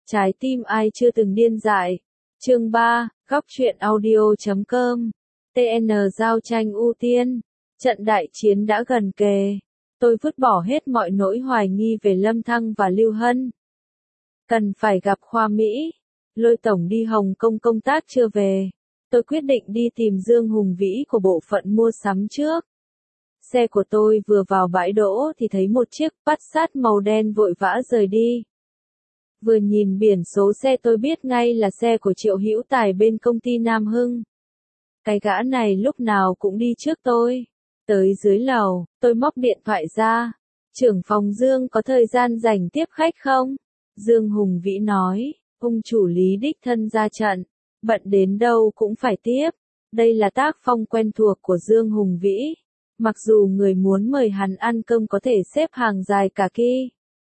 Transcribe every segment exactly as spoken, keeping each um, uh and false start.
Trái tim ai chưa từng điên dại. Chương ba, góc truyện audio chấm com. tê en giao tranh ưu tiên. Trận đại chiến đã gần kề. Tôi vứt bỏ hết mọi nỗi hoài nghi về Lâm Thăng và Lưu Hân. Cần phải gặp Khoa Mỹ. Lôi tổng đi Hồng Kông công tác chưa về. Tôi quyết định đi tìm Dương Hùng Vĩ của bộ phận mua sắm trước. Xe của tôi vừa vào bãi đỗ thì thấy một chiếc Passat màu đen vội vã rời đi. Vừa nhìn biển số xe tôi biết ngay là xe của Triệu Hữu Tài bên công ty Nam Hưng. Cái gã này lúc nào cũng đi trước tôi. Tới dưới lầu, tôi móc điện thoại ra. Trưởng phòng Dương có thời gian rảnh tiếp khách không? Dương Hùng Vĩ nói, ông chủ Lý đích thân ra trận. Bận đến đâu cũng phải tiếp. Đây là tác phong quen thuộc của Dương Hùng Vĩ. Mặc dù người muốn mời hắn ăn cơm có thể xếp hàng dài cả ki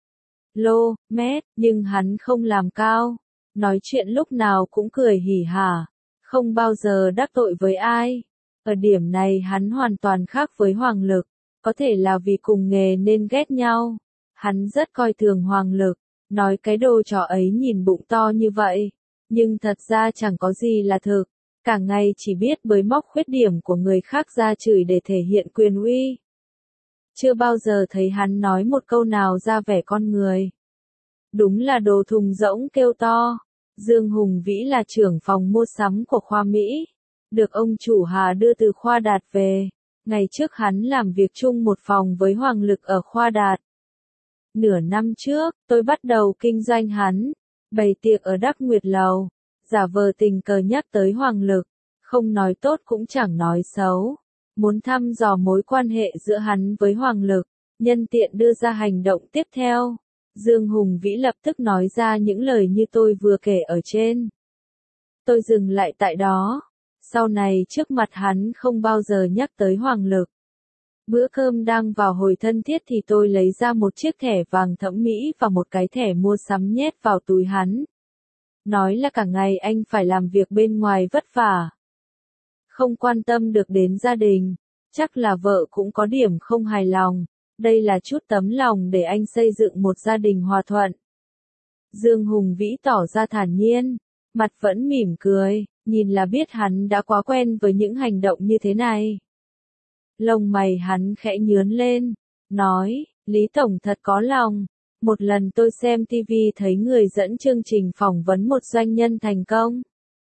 lô mét, nhưng hắn không làm cao. Nói chuyện lúc nào cũng cười hỉ hả. Không bao giờ đắc tội với ai. Ở điểm này hắn hoàn toàn khác với Hoàng Lực. Có thể là vì cùng nghề nên ghét nhau. Hắn rất coi thường Hoàng Lực. Nói cái đồ trò ấy nhìn bụng to như vậy. Nhưng thật ra chẳng có gì là thực. Cả ngày chỉ biết bới móc khuyết điểm của người khác ra chửi để thể hiện quyền uy. Chưa bao giờ thấy hắn nói một câu nào ra vẻ con người. Đúng là đồ thùng rỗng kêu to. Dương Hùng Vĩ là trưởng phòng mua sắm của Khoa Mỹ. Được ông chủ Hà đưa từ Khoa Đạt về. Ngày trước hắn làm việc chung một phòng với Hoàng Lực ở Khoa Đạt. Nửa năm trước, tôi bắt đầu kinh doanh hắn. Bày tiệc ở Đắc Nguyệt Lầu. Giả vờ tình cờ nhắc tới Hoàng Lực. Không nói tốt cũng chẳng nói xấu. Muốn thăm dò mối quan hệ giữa hắn với Hoàng Lực. Nhân tiện đưa ra hành động tiếp theo. Dương Hùng Vĩ lập tức nói ra những lời như tôi vừa kể ở trên. Tôi dừng lại tại đó. Sau này trước mặt hắn không bao giờ nhắc tới Hoàng Lực. Bữa cơm đang vào hồi thân thiết thì tôi lấy ra một chiếc thẻ vàng thẫm mỹ và một cái thẻ mua sắm nhét vào túi hắn. Nói là cả ngày anh phải làm việc bên ngoài vất vả. Không quan tâm được đến gia đình. Chắc là vợ cũng có điểm không hài lòng. Đây là chút tấm lòng để anh xây dựng một gia đình hòa thuận. Dương Hùng Vĩ tỏ ra thản nhiên. Mặt vẫn mỉm cười. Nhìn là biết hắn đã quá quen với những hành động như thế này. Lông mày hắn khẽ nhướn lên. Nói, Lý Tổng thật có lòng. Một lần tôi xem ti vi thấy người dẫn chương trình phỏng vấn một doanh nhân thành công.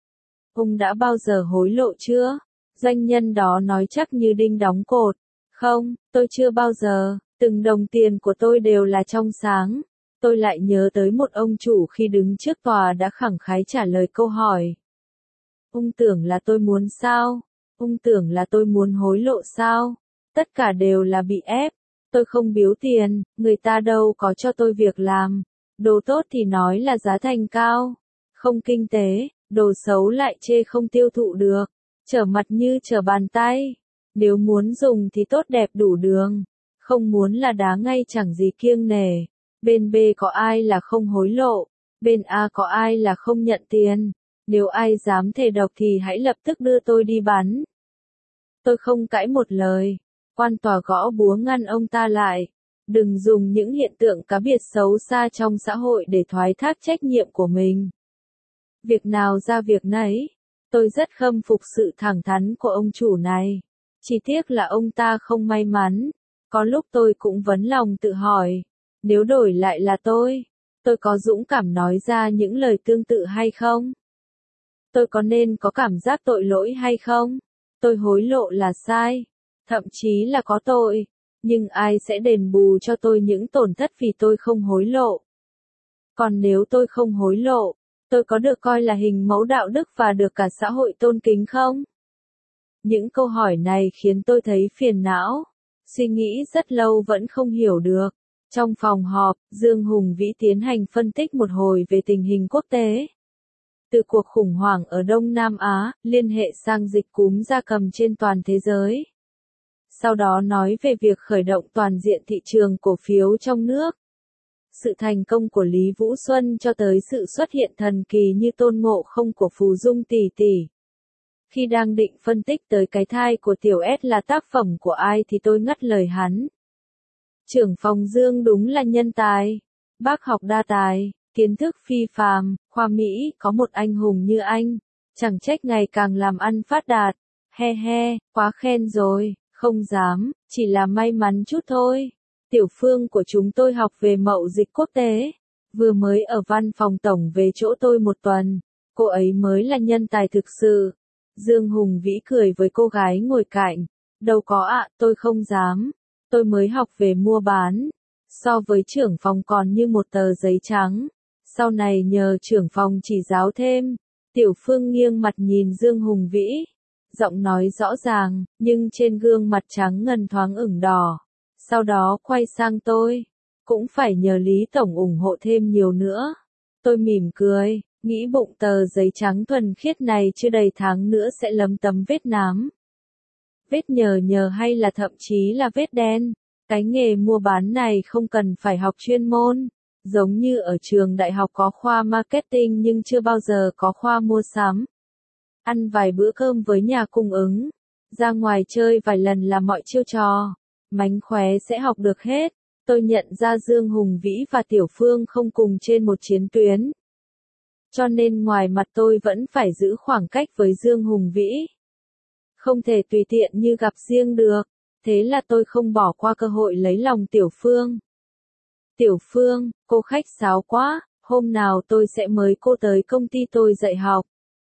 Ông đã bao giờ hối lộ chưa? Doanh nhân đó nói chắc như đinh đóng cột. Không, tôi chưa bao giờ. Từng đồng tiền của tôi đều là trong sáng. Tôi lại nhớ tới một ông chủ khi đứng trước tòa đã khẳng khái trả lời câu hỏi. Ông tưởng là tôi muốn sao? Ông tưởng là tôi muốn hối lộ sao? Tất cả đều là bị ép. Tôi không biếu tiền, người ta đâu có cho tôi việc làm. Đồ tốt thì nói là giá thành cao. Không kinh tế, đồ xấu lại chê không tiêu thụ được. Trở mặt như trở bàn tay. Nếu muốn dùng thì tốt đẹp đủ đường. Không muốn là đá ngay chẳng gì kiêng nể. Bên B có ai là không hối lộ. Bên A có ai là không nhận tiền. Nếu ai dám thề độc thì hãy lập tức đưa tôi đi bắn. Tôi không cãi một lời. Quan tòa gõ búa ngăn ông ta lại. Đừng dùng những hiện tượng cá biệt xấu xa trong xã hội để thoái thác trách nhiệm của mình. Việc nào ra việc nấy. Tôi rất khâm phục sự thẳng thắn của ông chủ này. Chỉ tiếc là ông ta không may mắn. Có lúc tôi cũng vấn lòng tự hỏi. Nếu đổi lại là tôi, tôi có dũng cảm nói ra những lời tương tự hay không? Tôi có nên có cảm giác tội lỗi hay không? Tôi hối lộ là sai. Thậm chí là có tội. Nhưng ai sẽ đền bù cho tôi những tổn thất vì tôi không hối lộ? Còn nếu tôi không hối lộ, tôi có được coi là hình mẫu đạo đức và được cả xã hội tôn kính không? Những câu hỏi này khiến tôi thấy phiền não. Suy nghĩ rất lâu vẫn không hiểu được. Trong phòng họp, Dương Hùng Vĩ tiến hành phân tích một hồi về tình hình quốc tế. Từ cuộc khủng hoảng ở Đông Nam Á, liên hệ sang dịch cúm gia cầm trên toàn thế giới. Sau đó nói về việc khởi động toàn diện thị trường cổ phiếu trong nước. Sự thành công của Lý Vũ Xuân cho tới sự xuất hiện thần kỳ như tôn ngộ không của Phù Dung tỷ tỷ. Khi đang định phân tích tới cái thai của tiểu S là tác phẩm của ai thì tôi ngắt lời hắn. Trưởng phòng Dương đúng là nhân tài. Bác học đa tài. Kiến thức phi phàm, khoa Mỹ, có một anh hùng như anh. Chẳng trách ngày càng làm ăn phát đạt. He he, quá khen rồi, không dám, chỉ là may mắn chút thôi. Tiểu Phương của chúng tôi học về mậu dịch quốc tế. Vừa mới ở văn phòng tổng về chỗ tôi một tuần. Cô ấy mới là nhân tài thực sự. Dương Hùng Vĩ cười với cô gái ngồi cạnh. Đâu có ạ, tôi không dám. Tôi mới học về mua bán. So với trưởng phòng còn như một tờ giấy trắng. Sau này nhờ trưởng phòng chỉ giáo thêm. Tiểu Phương nghiêng mặt nhìn Dương Hùng Vĩ. Giọng nói rõ ràng, nhưng trên gương mặt trắng ngần thoáng ửng đỏ. Sau đó quay sang tôi. Cũng phải nhờ Lý Tổng ủng hộ thêm nhiều nữa. Tôi mỉm cười, nghĩ bụng tờ giấy trắng thuần khiết này chưa đầy tháng nữa sẽ lấm tấm vết nám. Vết nhờ nhờ hay là thậm chí là vết đen. Cái nghề mua bán này không cần phải học chuyên môn. Giống như ở trường đại học có khoa marketing nhưng chưa bao giờ có khoa mua sắm. Ăn vài bữa cơm với nhà cung ứng. Ra ngoài chơi vài lần là mọi chiêu trò. Mánh khóe sẽ học được hết. Tôi nhận ra Dương Hùng Vĩ và Tiểu Phương không cùng trên một chiến tuyến. Cho nên ngoài mặt tôi vẫn phải giữ khoảng cách với Dương Hùng Vĩ. Không thể tùy tiện như gặp riêng được. Thế là tôi không bỏ qua cơ hội lấy lòng Tiểu Phương. Tiểu Phương, cô khách sáo quá, hôm nào tôi sẽ mời cô tới công ty tôi dạy học.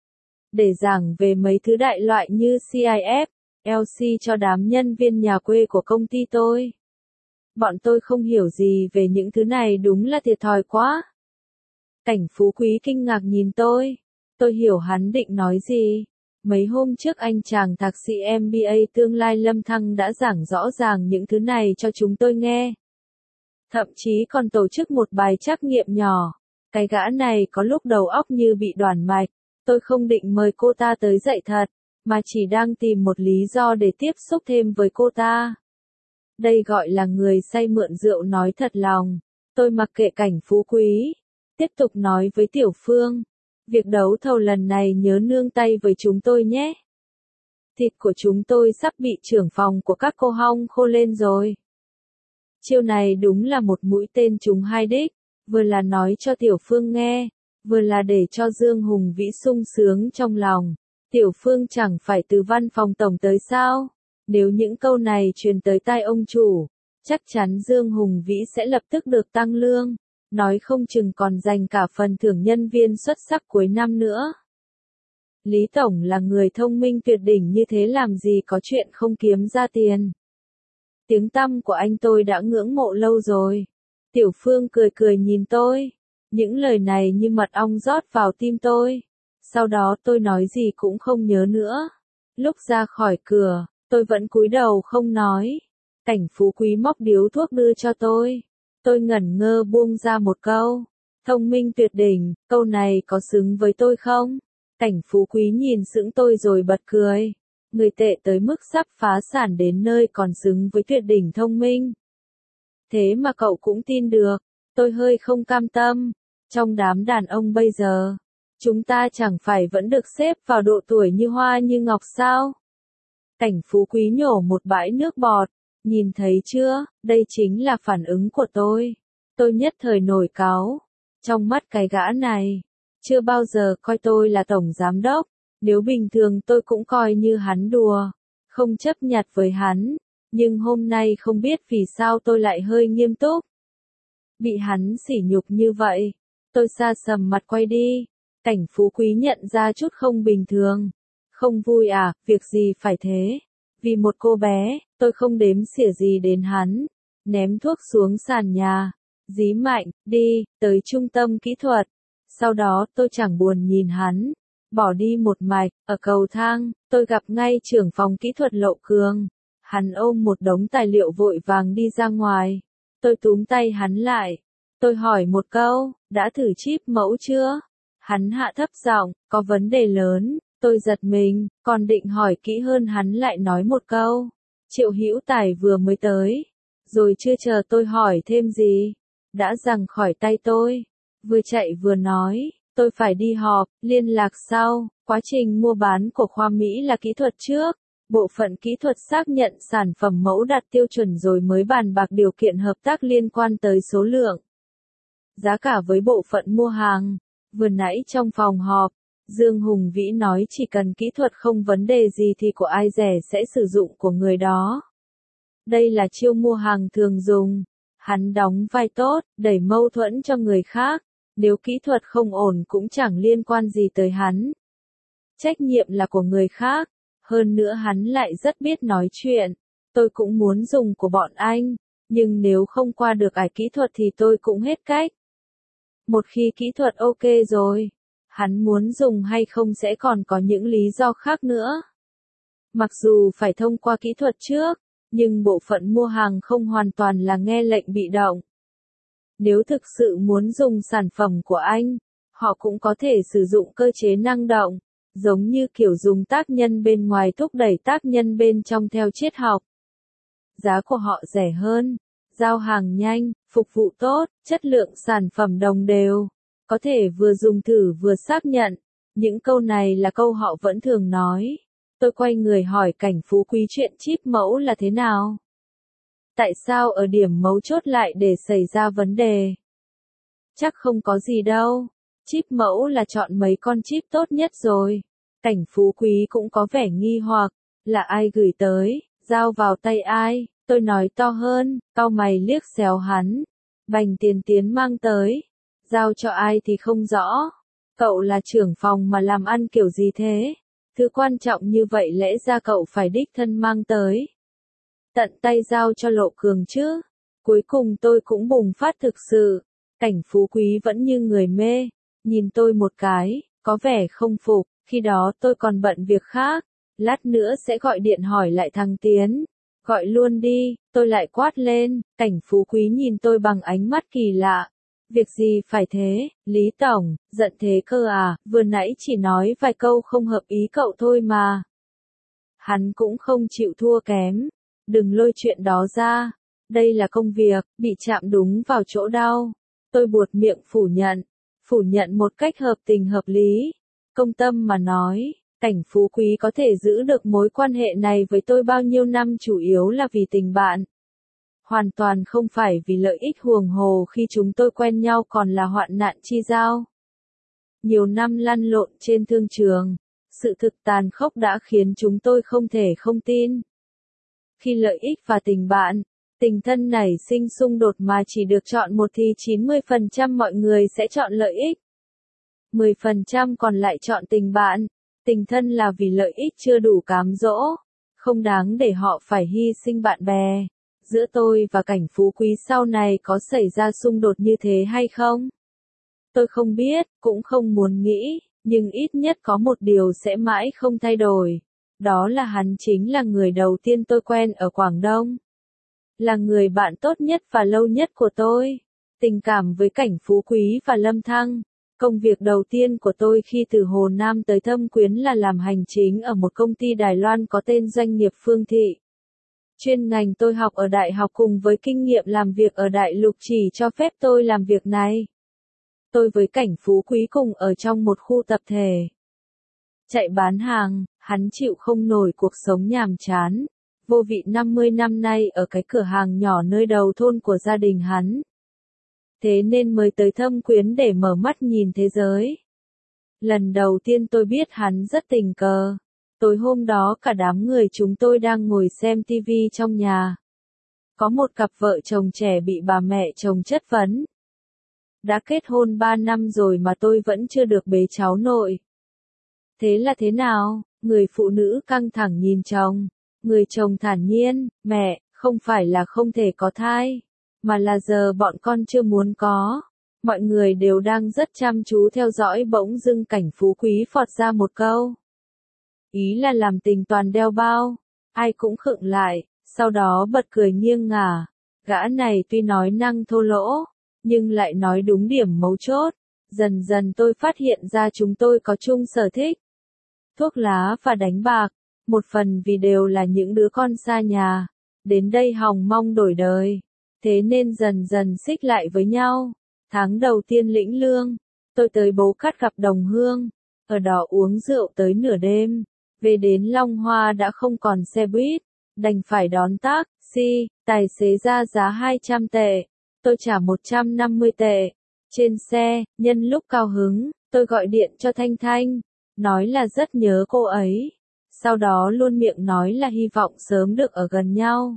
Để giảng về mấy thứ đại loại như xê i ép, lờ xê cho đám nhân viên nhà quê của công ty tôi. Bọn tôi không hiểu gì về những thứ này đúng là thiệt thòi quá. Cảnh Phú Quý kinh ngạc nhìn tôi. Tôi hiểu hắn định nói gì. Mấy hôm trước anh chàng thạc sĩ em bê a tương lai Lâm Thăng đã giảng rõ ràng những thứ này cho chúng tôi nghe. Thậm chí còn tổ chức một bài trắc nghiệm nhỏ. Cái gã này có lúc đầu óc như bị đoản mạch. Tôi không định mời cô ta tới dạy thật, mà chỉ đang tìm một lý do để tiếp xúc thêm với cô ta. Đây gọi là người say mượn rượu nói thật lòng. Tôi mặc kệ Cảnh Phú Quý. Tiếp tục nói với Tiểu Phương. Việc đấu thầu lần này nhớ nương tay với chúng tôi nhé. Thịt của chúng tôi sắp bị trưởng phòng của các cô hong khô lên rồi. Chiêu này đúng là một mũi tên trúng hai đích. Vừa là nói cho Tiểu Phương nghe. Vừa là để cho Dương Hùng Vĩ sung sướng trong lòng. Tiểu Phương chẳng phải từ văn phòng tổng tới sao? Nếu những câu này truyền tới tai ông chủ, chắc chắn Dương Hùng Vĩ sẽ lập tức được tăng lương. Nói không chừng còn dành cả phần thưởng nhân viên xuất sắc cuối năm nữa. Lý Tổng là người thông minh tuyệt đỉnh như thế làm gì có chuyện không kiếm ra tiền. Tiếng tăm của anh tôi đã ngưỡng mộ lâu rồi. Tiểu Phương cười cười nhìn tôi. Những lời này như mật ong rót vào tim tôi. Sau đó tôi nói gì cũng không nhớ nữa. Lúc ra khỏi cửa, tôi vẫn cúi đầu không nói. Cảnh Phú Quý móc điếu thuốc đưa cho tôi. Tôi ngẩn ngơ buông ra một câu. Thông minh tuyệt đỉnh, câu này có xứng với tôi không? Cảnh Phú Quý nhìn sững tôi rồi bật cười. Người tệ tới mức sắp phá sản đến nơi còn xứng với tuyệt đỉnh thông minh. Thế mà cậu cũng tin được. Tôi hơi không cam tâm. Trong đám đàn ông bây giờ, chúng ta chẳng phải vẫn được xếp vào độ tuổi như hoa như ngọc sao? Cảnh Phú Quý nhổ một bãi nước bọt. Nhìn thấy chưa, đây chính là phản ứng của tôi. Tôi nhất thời nổi cáu. Trong mắt cái gã này, chưa bao giờ coi tôi là tổng giám đốc. Nếu bình thường tôi cũng coi như hắn đùa, không chấp nhặt với hắn. Nhưng hôm nay không biết vì sao tôi lại hơi nghiêm túc. Bị hắn sỉ nhục như vậy. Tôi xa sầm mặt quay đi. Cảnh Phú Quý nhận ra chút không bình thường. Không vui à, việc gì phải thế? Vì một cô bé, tôi không đếm xỉa gì đến hắn. Ném thuốc xuống sàn nhà. Dí mạnh, đi, tới trung tâm kỹ thuật. Sau đó tôi chẳng buồn nhìn hắn. Bỏ đi một mạch, ở cầu thang, tôi gặp ngay trưởng phòng kỹ thuật Lộ Cường. Hắn ôm một đống tài liệu vội vàng đi ra ngoài. Tôi túm tay hắn lại. Tôi hỏi một câu, đã thử chip mẫu chưa? Hắn hạ thấp giọng, có vấn đề lớn. Tôi giật mình, còn định hỏi kỹ hơn hắn lại nói một câu. Triệu Hữu Tài vừa mới tới. Rồi chưa chờ tôi hỏi thêm gì. Đã giằng khỏi tay tôi. Vừa chạy vừa nói, tôi phải đi họp, liên lạc sau. Quá trình mua bán của khoa Mỹ là kỹ thuật trước. Bộ phận kỹ thuật xác nhận sản phẩm mẫu đạt tiêu chuẩn rồi mới bàn bạc điều kiện hợp tác liên quan tới số lượng. giá cả với bộ phận mua hàng. Vừa nãy trong phòng họp, Dương Hùng Vĩ nói chỉ cần kỹ thuật không vấn đề gì thì của ai rẻ sẽ sử dụng của người đó. Đây là chiêu mua hàng thường dùng. Hắn đóng vai tốt, đẩy mâu thuẫn cho người khác. Nếu kỹ thuật không ổn cũng chẳng liên quan gì tới hắn. Trách nhiệm là của người khác. Hơn nữa hắn lại rất biết nói chuyện. Tôi cũng muốn dùng của bọn anh. Nhưng nếu không qua được ải kỹ thuật thì tôi cũng hết cách. Một khi kỹ thuật ok rồi, hắn muốn dùng hay không sẽ còn có những lý do khác nữa. Mặc dù phải thông qua kỹ thuật trước, nhưng bộ phận mua hàng không hoàn toàn là nghe lệnh bị động. Nếu thực sự muốn dùng sản phẩm của anh, họ cũng có thể sử dụng cơ chế năng động, giống như kiểu dùng tác nhân bên ngoài thúc đẩy tác nhân bên trong theo triết học. Giá của họ rẻ hơn, giao hàng nhanh, phục vụ tốt, chất lượng sản phẩm đồng đều, có thể vừa dùng thử vừa xác nhận. Những câu này là câu họ vẫn thường nói. Tôi quay người hỏi Cảnh Phú Quý chuyện chip mẫu là thế nào? Tại sao ở điểm mấu chốt lại để xảy ra vấn đề? Chắc không có gì đâu. Chip mẫu là chọn mấy con chip tốt nhất rồi. Cảnh Phú Quý cũng có vẻ nghi hoặc, là ai gửi tới, giao vào tay ai? Tôi nói to hơn, cau mày liếc xéo hắn. Bành Tiền Tiến mang tới. Giao cho ai thì không rõ. Cậu là trưởng phòng mà làm ăn kiểu gì thế? Thứ quan trọng như vậy lẽ ra cậu phải đích thân mang tới. Tận tay giao cho Lộ Cường chứ. Cuối cùng tôi cũng bùng phát thực sự. Cảnh Phú Quý vẫn như người mê. Nhìn tôi một cái, có vẻ không phục. Khi đó tôi còn bận việc khác. Lát nữa sẽ gọi điện hỏi lại thằng Tiến. Gọi luôn đi, tôi lại quát lên. Cảnh Phú Quý nhìn tôi bằng ánh mắt kỳ lạ. Việc gì phải thế, Lý Tổng, giận thế cơ à, vừa nãy chỉ nói vài câu không hợp ý cậu thôi mà. Hắn cũng không chịu thua kém. Đừng lôi chuyện đó ra. Đây là công việc, bị chạm đúng vào chỗ đau. Tôi buột miệng phủ nhận. Phủ nhận một cách hợp tình hợp lý. Công tâm mà nói, Cảnh Phú Quý có thể giữ được mối quan hệ này với tôi bao nhiêu năm chủ yếu là vì tình bạn. Hoàn toàn không phải vì lợi ích huồng hồ khi chúng tôi quen nhau còn là hoạn nạn chi giao. Nhiều năm lăn lộn trên thương trường, sự thực tàn khốc đã khiến chúng tôi không thể không tin. Khi lợi ích và tình bạn, tình thân nảy sinh xung đột mà chỉ được chọn một thì chín mươi phần trăm mọi người sẽ chọn lợi ích. mười phần trăm còn lại chọn tình bạn. Tình thân là vì lợi ích chưa đủ cám dỗ, không đáng để họ phải hy sinh bạn bè. Giữa tôi và Cảnh Phú Quý sau này có xảy ra xung đột như thế hay không? Tôi không biết, cũng không muốn nghĩ, nhưng ít nhất có một điều sẽ mãi không thay đổi. Đó là hắn chính là người đầu tiên tôi quen ở Quảng Đông. Là người bạn tốt nhất và lâu nhất của tôi. Tình cảm với Cảnh Phú Quý và Lâm Thăng. Công việc đầu tiên của tôi khi từ Hồ Nam tới Thâm Quyến là làm hành chính ở một công ty Đài Loan có tên doanh nghiệp Phương Thị. Chuyên ngành tôi học ở đại học cùng với kinh nghiệm làm việc ở Đại Lục chỉ cho phép tôi làm việc này. Tôi với Cảnh Phú Quý cùng ở trong một khu tập thể. Chạy bán hàng, hắn chịu không nổi cuộc sống nhàm chán, vô vị năm mươi năm nay ở cái cửa hàng nhỏ nơi đầu thôn của gia đình hắn. Thế nên mới tới Thâm Quyến để mở mắt nhìn thế giới. Lần đầu tiên tôi biết hắn rất tình cờ. Tối hôm đó cả đám người chúng tôi đang ngồi xem tivi trong nhà. Có một cặp vợ chồng trẻ bị bà mẹ chồng chất vấn. Đã kết hôn ba năm rồi mà tôi vẫn chưa được bế cháu nội. Thế là thế nào? Người phụ nữ căng thẳng nhìn chồng. Người chồng thản nhiên, mẹ, không phải là không thể có thai, mà là giờ bọn con chưa muốn có. Mọi người đều đang rất chăm chú theo dõi, bỗng dưng Cảnh Phú Quý phọt ra một câu. Ý là làm tình toàn đeo bao. Ai cũng khựng lại, sau đó bật cười nghiêng ngả. Gã này tuy nói năng thô lỗ, nhưng lại nói đúng điểm mấu chốt. Dần dần tôi phát hiện ra chúng tôi có chung sở thích. Thuốc lá và đánh bạc. Một phần vì đều là những đứa con xa nhà. Đến đây hòng mong đổi đời. Thế nên dần dần xích lại với nhau. Tháng đầu tiên lĩnh lương, tôi tới Bố Cát gặp đồng hương. Ở đó uống rượu tới nửa đêm. Về đến Long Hoa đã không còn xe buýt. Đành phải đón taxi, tài xế ra giá hai trăm tệ. Tôi trả một trăm năm mươi tệ. Trên xe, nhân lúc cao hứng, tôi gọi điện cho Thanh Thanh, nói là rất nhớ cô ấy. Sau đó luôn miệng nói là hy vọng sớm được ở gần nhau.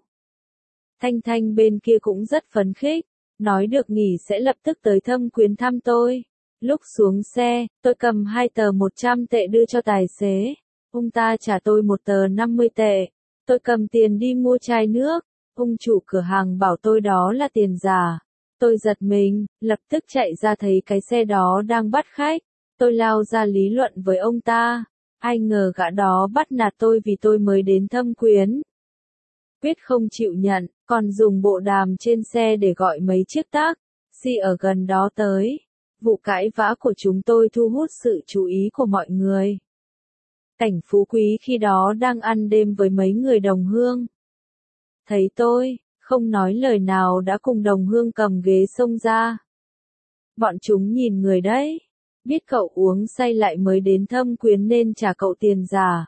Thanh Thanh bên kia cũng rất phấn khích, nói được nghỉ sẽ lập tức tới Thâm Quyến thăm tôi. Lúc xuống xe, tôi cầm hai tờ một trăm tệ đưa cho tài xế. Ông ta trả tôi một tờ năm mươi tệ. Tôi cầm tiền đi mua chai nước. Ông chủ cửa hàng bảo tôi đó là tiền giả. Tôi giật mình, lập tức chạy ra thấy cái xe đó đang bắt khách. Tôi lao ra lý luận với ông ta. Ai ngờ gã đó bắt nạt tôi vì tôi mới đến Thâm Quyến. Quyết không chịu nhận, còn dùng bộ đàm trên xe để gọi mấy chiếc taxi ở gần đó tới. Vụ cãi vã của chúng tôi thu hút sự chú ý của mọi người. Cảnh Phú Quý khi đó đang ăn đêm với mấy người đồng hương. Thấy tôi, không nói lời nào đã cùng đồng hương cầm ghế xông ra. Bọn chúng nhìn người đấy, biết cậu uống say lại mới đến Thâm Quyến nên trả cậu tiền giả.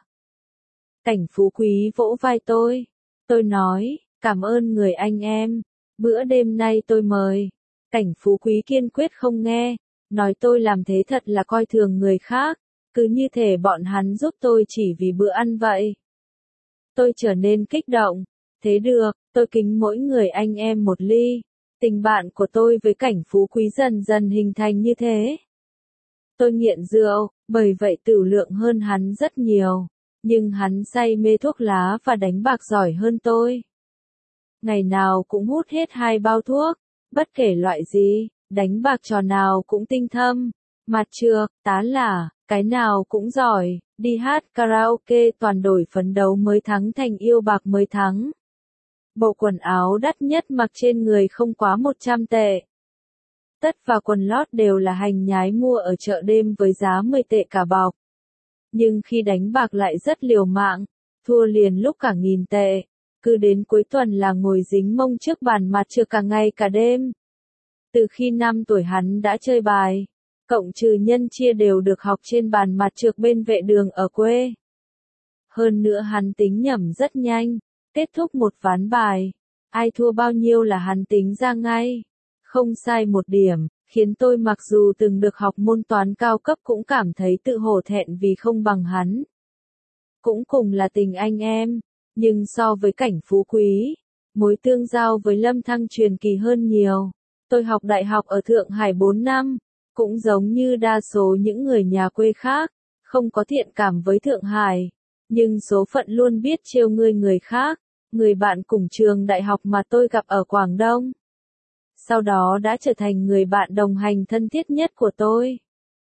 Cảnh Phú Quý vỗ vai tôi. Tôi nói, cảm ơn người anh em, bữa đêm nay tôi mời. Cảnh Phú Quý kiên quyết không nghe, nói tôi làm thế thật là coi thường người khác, cứ như thể bọn hắn giúp tôi chỉ vì bữa ăn vậy. Tôi trở nên kích động, thế được, tôi kính mỗi người anh em một ly. Tình bạn của tôi với Cảnh Phú Quý dần dần hình thành như thế. Tôi nghiện rượu, bởi vậy tửu lượng hơn hắn rất nhiều. Nhưng hắn say mê thuốc lá và đánh bạc giỏi hơn tôi. Ngày nào cũng hút hết hai bao thuốc, bất kể loại gì, đánh bạc trò nào cũng tinh thâm, mặt trược, tá lả, cái nào cũng giỏi, đi hát karaoke toàn đổi phấn đấu mới thắng thành yêu bạc mới thắng. Bộ quần áo đắt nhất mặc trên người không quá một trăm tệ. Tất và quần lót đều là hành nhái mua ở chợ đêm với giá mười tệ cả bọc. Nhưng khi đánh bạc lại rất liều mạng, thua liền lúc cả nghìn tệ, cứ đến cuối tuần là ngồi dính mông trước bàn mặt trược cả ngày cả đêm. Từ khi năm tuổi hắn đã chơi bài, cộng trừ nhân chia đều được học trên bàn mặt trược bên vệ đường ở quê. Hơn nữa hắn tính nhẩm rất nhanh, kết thúc một ván bài, ai thua bao nhiêu là hắn tính ra ngay, không sai một điểm. Khiến tôi mặc dù từng được học môn toán cao cấp cũng cảm thấy tự hổ thẹn vì không bằng hắn. Cũng cùng là tình anh em, nhưng so với Cảnh Phú Quý, mối tương giao với Lâm Thăng truyền kỳ hơn nhiều. Tôi học đại học ở Thượng Hải bốn năm, cũng giống như đa số những người nhà quê khác, không có thiện cảm với Thượng Hải, nhưng số phận luôn biết trêu ngươi người khác, người bạn cùng trường đại học mà tôi gặp ở Quảng Đông. Sau đó đã trở thành người bạn đồng hành thân thiết nhất của tôi.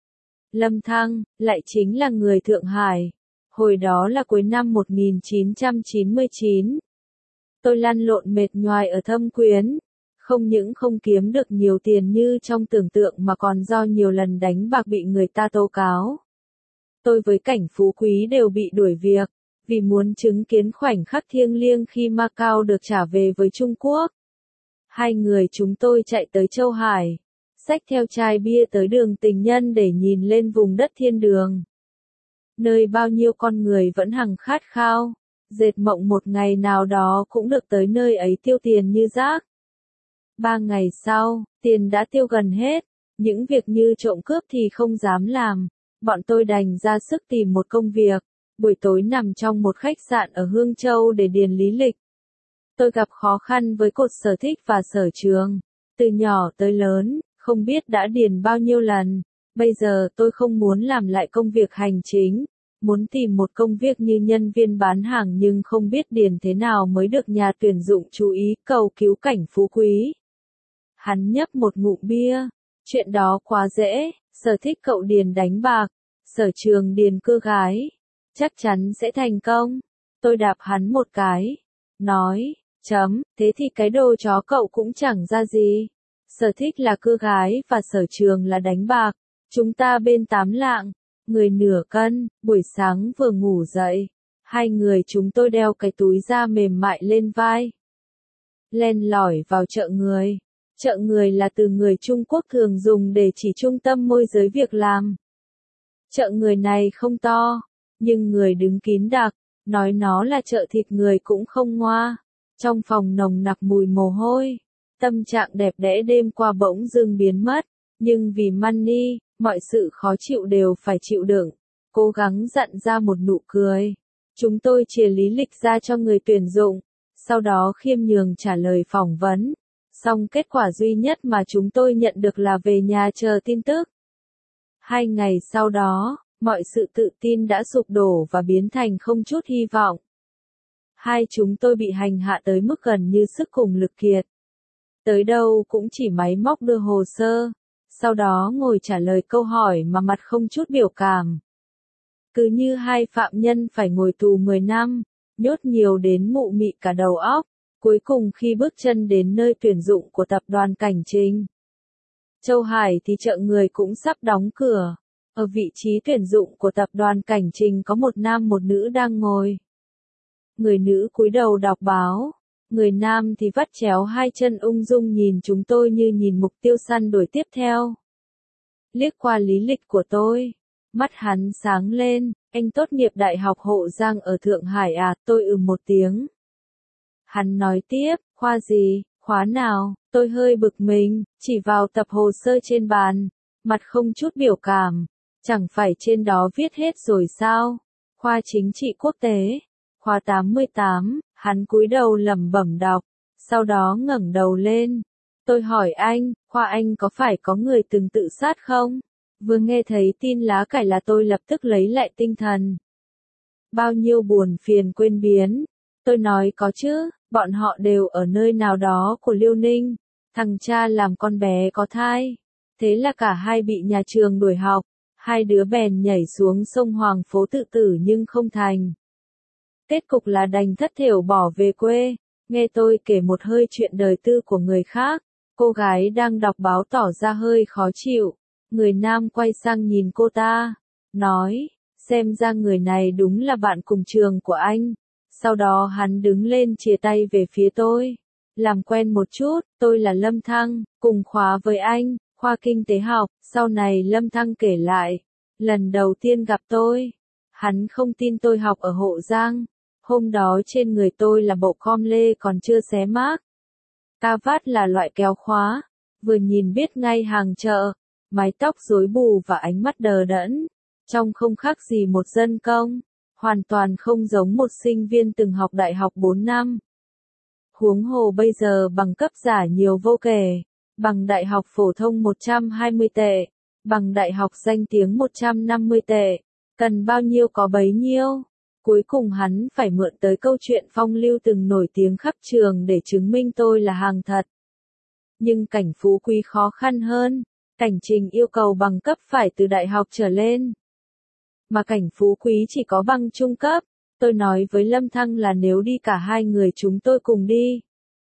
Lâm Thăng, lại chính là người Thượng Hải. Hồi đó là cuối năm một nghìn chín trăm chín mươi chín. Tôi lăn lộn mệt nhoài ở Thâm Quyến. Không những không kiếm được nhiều tiền như trong tưởng tượng mà còn do nhiều lần đánh bạc bị người ta tố cáo. Tôi với Cảnh Phú Quý đều bị đuổi việc, vì muốn chứng kiến khoảnh khắc thiêng liêng khi Macau được trả về với Trung Quốc. Hai người chúng tôi chạy tới Châu Hải, xách theo chai bia tới đường Tình Nhân để nhìn lên vùng đất thiên đường. Nơi bao nhiêu con người vẫn hằng khát khao, dệt mộng một ngày nào đó cũng được tới nơi ấy tiêu tiền như rác. Ba ngày sau, tiền đã tiêu gần hết, những việc như trộm cướp thì không dám làm, bọn tôi đành ra sức tìm một công việc, buổi tối nằm trong một khách sạn ở Hương Châu để điền lý lịch. Tôi gặp khó khăn với cột sở thích và sở trường. Từ nhỏ tới lớn, không biết đã điền bao nhiêu lần. Bây giờ tôi không muốn làm lại công việc hành chính. Muốn tìm một công việc như nhân viên bán hàng nhưng không biết điền thế nào mới được nhà tuyển dụng chú ý, cầu cứu Cảnh Phú Quý. Hắn nhấp một ngụm bia. Chuyện đó quá dễ, sở thích cậu điền đánh bạc, sở trường điền cưa gái. Chắc chắn sẽ thành công. Tôi đạp hắn một cái. Nói. Chấm, thế thì cái đồ chó cậu cũng chẳng ra gì. Sở thích là cưa gái và sở trường là đánh bạc. Chúng ta bên tám lạng, người nửa cân, buổi sáng vừa ngủ dậy. Hai người chúng tôi đeo cái túi da mềm mại lên vai. Len lỏi vào chợ người. Chợ người là từ người Trung Quốc thường dùng để chỉ trung tâm môi giới việc làm. Chợ người này không to, nhưng người đứng kín đặc, nói nó là chợ thịt người cũng không ngoa. Trong phòng nồng nặc mùi mồ hôi, tâm trạng đẹp đẽ đêm qua bỗng dưng biến mất. Nhưng vì money, mọi sự khó chịu đều phải chịu đựng. Cố gắng dặn ra một nụ cười. Chúng tôi chìa lý lịch ra cho người tuyển dụng, sau đó khiêm nhường trả lời phỏng vấn. Song kết quả duy nhất mà chúng tôi nhận được là về nhà chờ tin tức. Hai ngày sau đó, mọi sự tự tin đã sụp đổ và biến thành không chút hy vọng. Hai chúng tôi bị hành hạ tới mức gần như sức cùng lực kiệt. Tới đâu cũng chỉ máy móc đưa hồ sơ, sau đó ngồi trả lời câu hỏi mà mặt không chút biểu cảm. Cứ như hai phạm nhân phải ngồi tù mười năm, nhốt nhiều đến mụ mị cả đầu óc. Cuối cùng khi bước chân đến nơi tuyển dụng của tập đoàn Cảnh Trình Châu Hải thì chợ người cũng sắp đóng cửa. Ở vị trí tuyển dụng của tập đoàn Cảnh Trình có một nam một nữ đang ngồi. Người nữ cúi đầu đọc báo, người nam thì vắt chéo hai chân ung dung nhìn chúng tôi như nhìn mục tiêu săn đuổi tiếp theo. Liếc qua lý lịch của tôi, mắt hắn sáng lên, anh tốt nghiệp Đại học Hộ Giang ở Thượng Hải à, tôi ừ một tiếng. Hắn nói tiếp, khoa gì, khóa nào, tôi hơi bực mình, chỉ vào tập hồ sơ trên bàn, mặt không chút biểu cảm, chẳng phải trên đó viết hết rồi sao, khoa chính trị quốc tế, khóa tám mươi tám, hắn cúi đầu lẩm bẩm đọc, sau đó ngẩng đầu lên. Tôi hỏi anh, khoa anh có phải có người từng tự sát không? Vừa nghe thấy tin lá cải là tôi lập tức lấy lại tinh thần. Bao nhiêu buồn phiền quên biến. Tôi nói có chứ, bọn họ đều ở nơi nào đó của Liêu Ninh. Thằng cha làm con bé có thai. Thế là cả hai bị nhà trường đuổi học. Hai đứa bèn nhảy xuống sông Hoàng Phố tự tử nhưng không thành. Kết cục là đành thất thểu bỏ về quê. Nghe tôi kể một hơi chuyện đời tư của người khác. Cô gái đang đọc báo tỏ ra hơi khó chịu. Người nam quay sang nhìn cô ta. Nói, xem ra người này đúng là bạn cùng trường của anh. Sau đó hắn đứng lên chìa tay về phía tôi. Làm quen một chút, tôi là Lâm Thăng, cùng khóa với anh, khoa kinh tế học. Sau này Lâm Thăng kể lại, lần đầu tiên gặp tôi, hắn không tin tôi học ở Hộ Giang. Hôm đó trên người tôi là bộ com lê còn chưa xé mác. Cà vạt là loại kéo khóa, vừa nhìn biết ngay hàng chợ, mái tóc rối bù và ánh mắt đờ đẫn, trông không khác gì một dân công, hoàn toàn không giống một sinh viên từng học đại học bốn năm. Huống hồ bây giờ bằng cấp giả nhiều vô kể, bằng đại học phổ thông một trăm hai mươi tệ, bằng đại học danh tiếng một trăm năm mươi tệ, cần bao nhiêu có bấy nhiêu. Cuối cùng hắn phải mượn tới câu chuyện phong lưu từng nổi tiếng khắp trường để chứng minh tôi là hàng thật. Nhưng Cảnh Phú Quý khó khăn hơn, Cảnh Trình yêu cầu bằng cấp phải từ đại học trở lên. Mà Cảnh Phú Quý chỉ có bằng trung cấp, tôi nói với Lâm Thăng là nếu đi cả hai người chúng tôi cùng đi.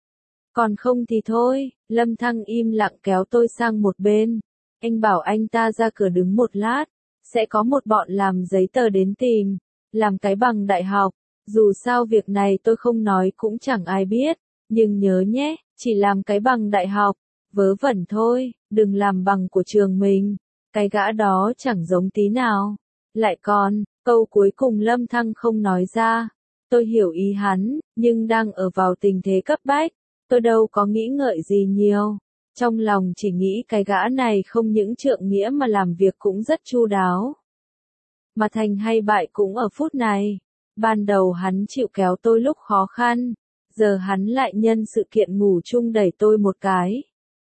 Còn không thì thôi, Lâm Thăng im lặng kéo tôi sang một bên. Anh bảo anh ta ra cửa đứng một lát, sẽ có một bọn làm giấy tờ đến tìm, làm cái bằng đại học. Dù sao việc này tôi không nói cũng chẳng ai biết, nhưng nhớ nhé, chỉ làm cái bằng đại học, vớ vẩn thôi, đừng làm bằng của trường mình, cái gã đó chẳng giống tí nào. Lại còn, câu cuối cùng Lâm Thăng không nói ra, tôi hiểu ý hắn, nhưng đang ở vào tình thế cấp bách, tôi đâu có nghĩ ngợi gì nhiều, trong lòng chỉ nghĩ cái gã này không những trượng nghĩa mà làm việc cũng rất chu đáo. Mà thành hay bại cũng ở phút này, ban đầu hắn chịu kéo tôi lúc khó khăn, giờ hắn lại nhân sự kiện ngủ chung đẩy tôi một cái.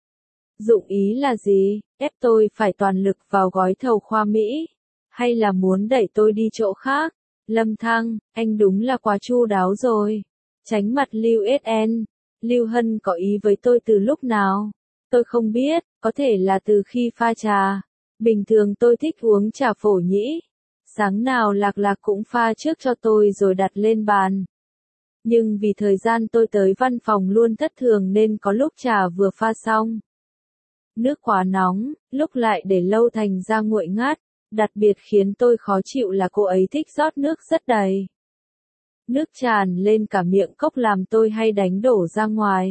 Dụng ý là gì, ép tôi phải toàn lực vào gói thầu khoa Mỹ, hay là muốn đẩy tôi đi chỗ khác? Lâm Thăng, anh đúng là quá chu đáo rồi. Tránh mặt Lưu ét en, Lưu Hân có ý với tôi từ lúc nào? Tôi không biết, có thể là từ khi pha trà. Bình thường tôi thích uống trà phổ nhĩ. Sáng nào Lạc Lạc cũng pha trước cho tôi rồi đặt lên bàn. Nhưng vì thời gian tôi tới văn phòng luôn thất thường nên có lúc trà vừa pha xong. Nước quá nóng, lúc lại để lâu thành ra nguội ngắt. Đặc biệt khiến tôi khó chịu là cô ấy thích rót nước rất đầy. Nước tràn lên cả miệng cốc làm tôi hay đánh đổ ra ngoài.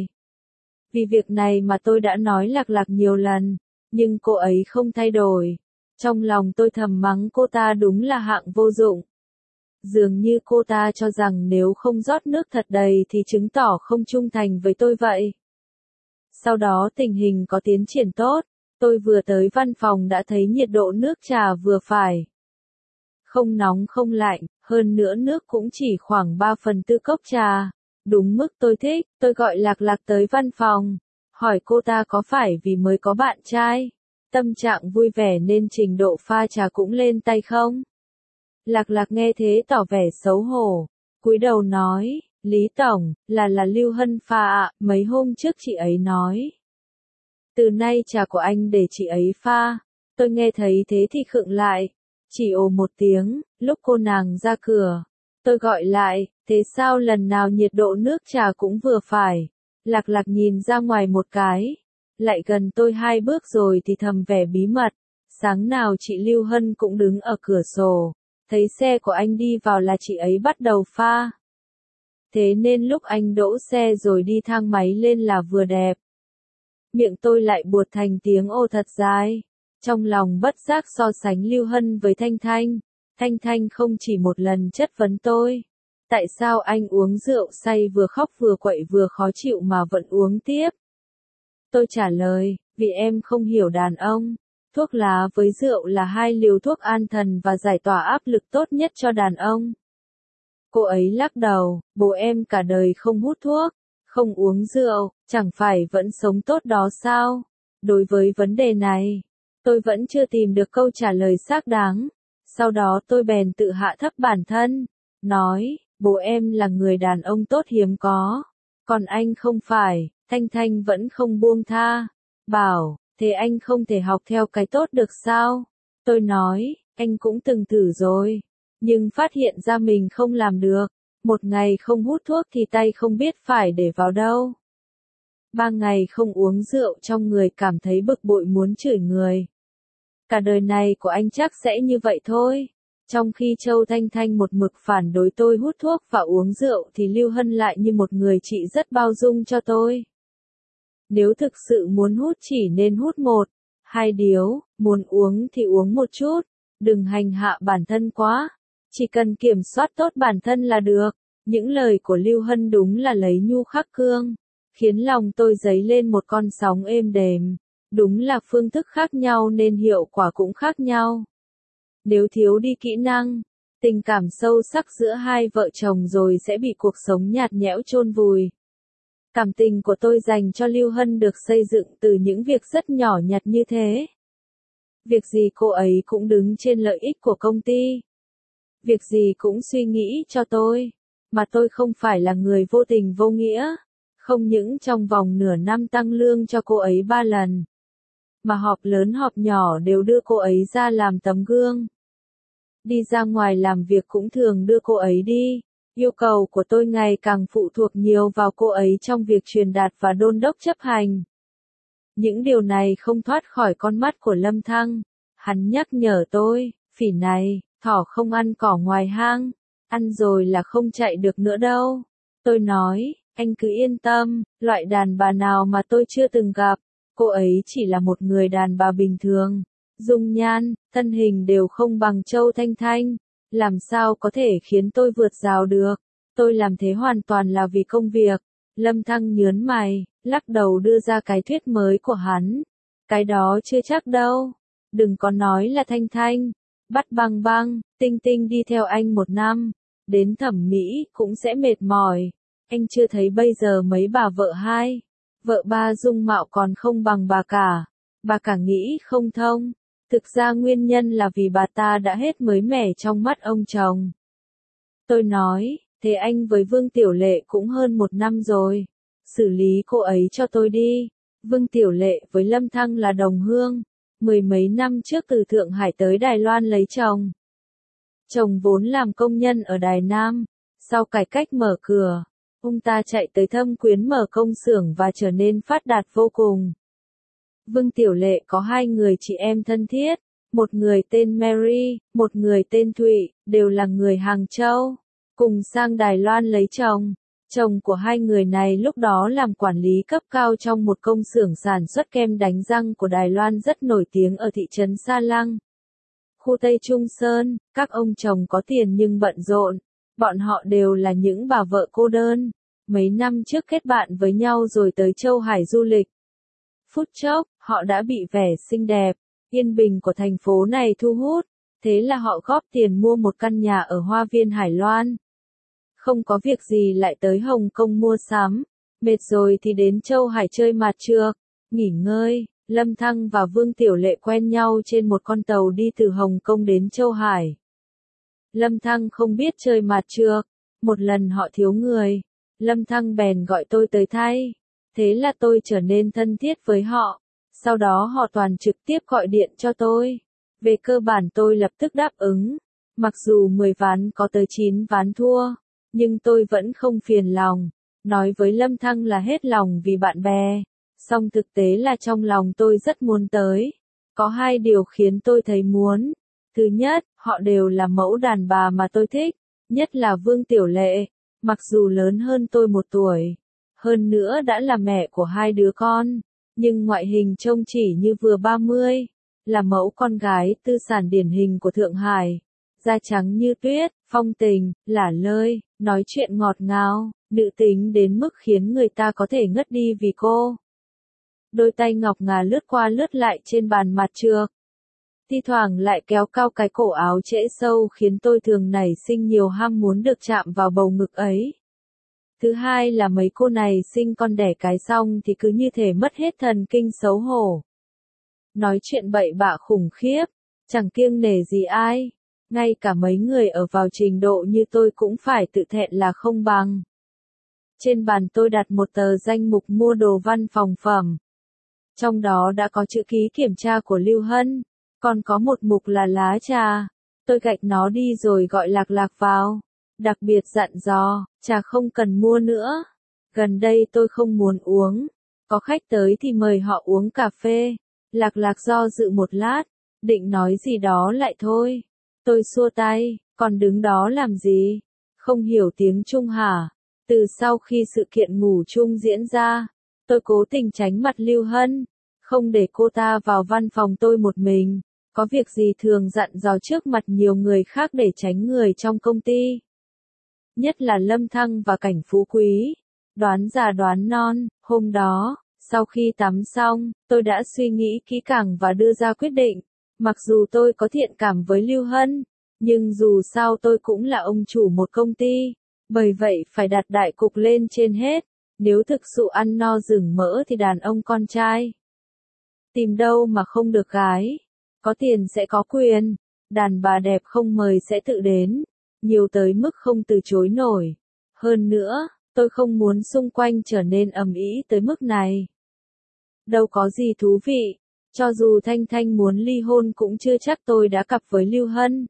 Vì việc này mà tôi đã nói Lạc Lạc nhiều lần, nhưng cô ấy không thay đổi. Trong lòng tôi thầm mắng cô ta đúng là hạng vô dụng. Dường như cô ta cho rằng nếu không rót nước thật đầy thì chứng tỏ không trung thành với tôi vậy. Sau đó tình hình có tiến triển tốt, Tôi vừa tới văn phòng đã thấy nhiệt độ nước trà vừa phải. Không nóng không lạnh, hơn nữa nước cũng chỉ khoảng ba phần tư cốc trà. Đúng mức tôi thích, tôi gọi Lạc Lạc tới văn phòng. Hỏi cô ta có phải vì mới có bạn trai. Tâm trạng vui vẻ nên trình độ pha trà cũng lên tay không? Lạc Lạc nghe thế tỏ vẻ xấu hổ. Cúi đầu nói, Lý Tổng, là là Lưu Hân pha ạ, mấy hôm trước chị ấy nói. Từ nay trà của anh để chị ấy pha. Tôi nghe thấy thế thì khựng lại. Chỉ ồ một tiếng, lúc cô nàng ra cửa. Tôi gọi lại, thế sao lần nào nhiệt độ nước trà cũng vừa phải. Lạc Lạc nhìn ra ngoài một cái. Lại gần tôi hai bước rồi thì thầm vẻ bí mật. Sáng nào chị Lưu Hân cũng đứng ở cửa sổ. Thấy xe của anh đi vào là chị ấy bắt đầu pha. Thế nên lúc anh đỗ xe rồi đi thang máy lên là vừa đẹp. Miệng tôi lại buột thành tiếng ô thật dài. Trong lòng bất giác so sánh Lưu Hân với Thanh Thanh. Thanh Thanh không chỉ một lần chất vấn tôi. Tại sao anh uống rượu say vừa khóc vừa quậy vừa khó chịu mà vẫn uống tiếp? Tôi trả lời, vì em không hiểu đàn ông. Thuốc lá với rượu là hai liều thuốc an thần và giải tỏa áp lực tốt nhất cho đàn ông. Cô ấy lắc đầu, bố em cả đời không hút thuốc, không uống rượu, chẳng phải vẫn sống tốt đó sao? Đối với vấn đề này, tôi vẫn chưa tìm được câu trả lời xác đáng. Sau đó tôi bèn tự hạ thấp bản thân, nói, bố em là người đàn ông tốt hiếm có, còn anh không phải. Thanh Thanh vẫn không buông tha, bảo, thế anh không thể học theo cái tốt được sao? Tôi nói, anh cũng từng thử rồi, nhưng phát hiện ra mình không làm được. Một ngày không hút thuốc thì tay không biết phải để vào đâu. Ba ngày không uống rượu trong người cảm thấy bực bội muốn chửi người. Cả đời này của anh chắc sẽ như vậy thôi. Trong khi Châu Thanh Thanh một mực phản đối tôi hút thuốc và uống rượu thì Lưu Hân lại như một người chị rất bao dung cho tôi. Nếu thực sự muốn hút chỉ nên hút một, hai điếu, muốn uống thì uống một chút, đừng hành hạ bản thân quá, chỉ cần kiểm soát tốt bản thân là được. Những lời của Lưu Hân đúng là lấy nhu khắc cương, khiến lòng tôi dấy lên một con sóng êm đềm. Đúng là phương thức khác nhau nên hiệu quả cũng khác nhau. Nếu thiếu đi kỹ năng, tình cảm sâu sắc giữa hai vợ chồng rồi sẽ bị cuộc sống nhạt nhẽo chôn vùi. Cảm tình của tôi dành cho Lưu Hân được xây dựng từ những việc rất nhỏ nhặt như thế. Việc gì cô ấy cũng đứng trên lợi ích của công ty. Việc gì cũng suy nghĩ cho tôi. Mà tôi không phải là người vô tình vô nghĩa. Không những trong vòng nửa năm tăng lương cho cô ấy ba lần. Mà họp lớn họp nhỏ đều đưa cô ấy ra làm tấm gương. Đi ra ngoài làm việc cũng thường đưa cô ấy đi. Yêu cầu của tôi ngày càng phụ thuộc nhiều vào cô ấy trong việc truyền đạt và đôn đốc chấp hành. Những điều này không thoát khỏi con mắt của Lâm Thăng. Hắn nhắc nhở tôi, phỉ này, thỏ không ăn cỏ ngoài hang, ăn rồi là không chạy được nữa đâu. Tôi nói, anh cứ yên tâm, loại đàn bà nào mà tôi chưa từng gặp, cô ấy chỉ là một người đàn bà bình thường. Dung nhan, thân hình đều không bằng Châu Thanh Thanh. Làm sao có thể khiến tôi vượt rào được? Tôi làm thế hoàn toàn là vì công việc. Lâm Thăng nhớn mày, lắc đầu đưa ra cái thuyết mới của hắn. Cái đó chưa chắc đâu. Đừng có nói là Thanh Thanh. Bắt Băng Băng, Tinh Tinh đi theo anh một năm. Đến thẩm mỹ cũng sẽ mệt mỏi. Anh chưa thấy bây giờ mấy bà vợ hai. Vợ ba dung mạo còn không bằng bà cả. Bà cả nghĩ không thông. Thực ra nguyên nhân là vì bà ta đã hết mới mẻ trong mắt ông chồng. Tôi nói, thế anh với Vương Tiểu Lệ cũng hơn một năm rồi. Xử lý cô ấy cho tôi đi. Vương Tiểu Lệ với Lâm Thăng là đồng hương. Mười mấy năm trước từ Thượng Hải tới Đài Loan lấy chồng. Chồng vốn làm công nhân ở Đài Nam. Sau cải cách mở cửa, ông ta chạy tới Thâm Quyến mở công xưởng và trở nên phát đạt vô cùng. Vương Tiểu Lệ có hai người chị em thân thiết, một người tên Mary, một người tên Thụy, đều là người Hàng Châu, cùng sang Đài Loan lấy chồng. Chồng của hai người này lúc đó làm quản lý cấp cao trong một công xưởng sản xuất kem đánh răng của Đài Loan rất nổi tiếng ở thị trấn Sa Lăng, khu Tây Trung Sơn. Các ông chồng có tiền nhưng bận rộn, bọn họ đều là những bà vợ cô đơn. Mấy năm trước kết bạn với nhau rồi tới Châu Hải du lịch. phút chốc, họ đã bị vẻ xinh đẹp, yên bình của thành phố này thu hút, thế là họ góp tiền mua một căn nhà ở Hoa viên Hải Loan. Không có việc gì lại tới Hồng Kông mua sắm, mệt rồi thì đến Châu Hải chơi mạt trược, nghỉ ngơi. Lâm Thăng và Vương Tiểu Lệ quen nhau trên một con tàu đi từ Hồng Kông đến Châu Hải. Lâm Thăng không biết chơi mạt trược, một lần họ thiếu người, Lâm Thăng bèn gọi tôi tới thay, thế là tôi trở nên thân thiết với họ, sau đó họ toàn trực tiếp gọi điện cho tôi. Về cơ bản tôi lập tức đáp ứng, mặc dù mười ván có tới chín ván thua, nhưng tôi vẫn không phiền lòng, nói với Lâm Thăng là hết lòng vì bạn bè. Song thực tế là trong lòng tôi rất muốn tới. Có hai điều khiến tôi thấy muốn. Thứ nhất, họ đều là mẫu đàn bà mà tôi thích, nhất là Vương Tiểu Lệ, mặc dù lớn hơn tôi một tuổi, hơn nữa đã là mẹ của hai đứa con, nhưng ngoại hình trông chỉ như vừa ba mươi, là mẫu con gái tư sản điển hình của Thượng Hải, da trắng như tuyết, phong tình, lả lơi, nói chuyện ngọt ngào, nữ tính đến mức khiến người ta có thể ngất đi vì cô. Đôi tay ngọc ngà lướt qua lướt lại trên bàn mạt trược, thi thoảng lại kéo cao cái cổ áo trễ sâu khiến tôi thường nảy sinh nhiều ham muốn được chạm vào bầu ngực ấy. Thứ hai là mấy cô này sinh con đẻ cái xong thì cứ như thể mất hết thần kinh xấu hổ. Nói chuyện bậy bạ khủng khiếp, chẳng kiêng nể gì ai, ngay cả mấy người ở vào trình độ như tôi cũng phải tự thẹn là không bằng. Trên bàn tôi đặt một tờ danh mục mua đồ văn phòng phẩm. Trong đó đã có chữ ký kiểm tra của Lưu Hân, còn có một mục là lá trà. Tôi gạch nó đi rồi gọi Lạc Lạc vào, đặc biệt dặn dò, trà không cần mua nữa. Gần đây tôi không muốn uống, có khách tới thì mời họ uống cà phê. Lạc Lạc do dự một lát, định nói gì đó lại thôi. Tôi xua tay, còn đứng đó làm gì? Không hiểu tiếng Trung hả? Từ sau khi sự kiện ngủ chung diễn ra, tôi cố tình tránh mặt Lưu Hân, không để cô ta vào văn phòng tôi một mình, có việc gì thường dặn dò trước mặt nhiều người khác để tránh người trong công ty. Nhất là Lâm Thăng và Cảnh Phú Quý. Đoán già đoán non, hôm đó, sau khi tắm xong, tôi đã suy nghĩ kỹ càng và đưa ra quyết định. Mặc dù tôi có thiện cảm với Lưu Hân, nhưng dù sao tôi cũng là ông chủ một công ty, bởi vậy phải đặt đại cục lên trên hết. Nếu thực sự ăn no rừng mỡ thì đàn ông con trai tìm đâu mà không được gái. Có tiền sẽ có quyền, đàn bà đẹp không mời sẽ tự đến, nhiều tới mức không từ chối nổi. Hơn nữa, tôi không muốn xung quanh trở nên ầm ĩ tới mức này. Đâu có gì thú vị, cho dù Thanh Thanh muốn ly hôn cũng chưa chắc tôi đã cặp với Lưu Hân.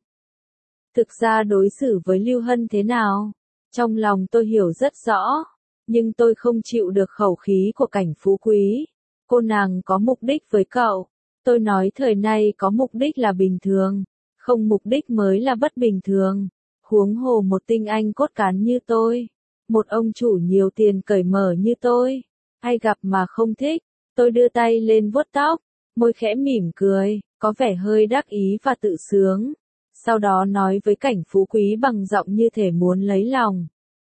Thực ra đối xử với Lưu Hân thế nào, trong lòng tôi hiểu rất rõ, nhưng tôi không chịu được khẩu khí của Cảnh Phú Quý. Cô nàng có mục đích với cậu. Tôi nói thời nay có mục đích là bình thường, không mục đích mới là bất bình thường. Huống hồ một tinh anh cốt cán như tôi, một ông chủ nhiều tiền cởi mở như tôi, ai gặp mà không thích. Tôi đưa tay lên vuốt tóc, môi khẽ mỉm cười, có vẻ hơi đắc ý và tự sướng. Sau đó nói với Cảnh Phú Quý bằng giọng như thể muốn lấy lòng.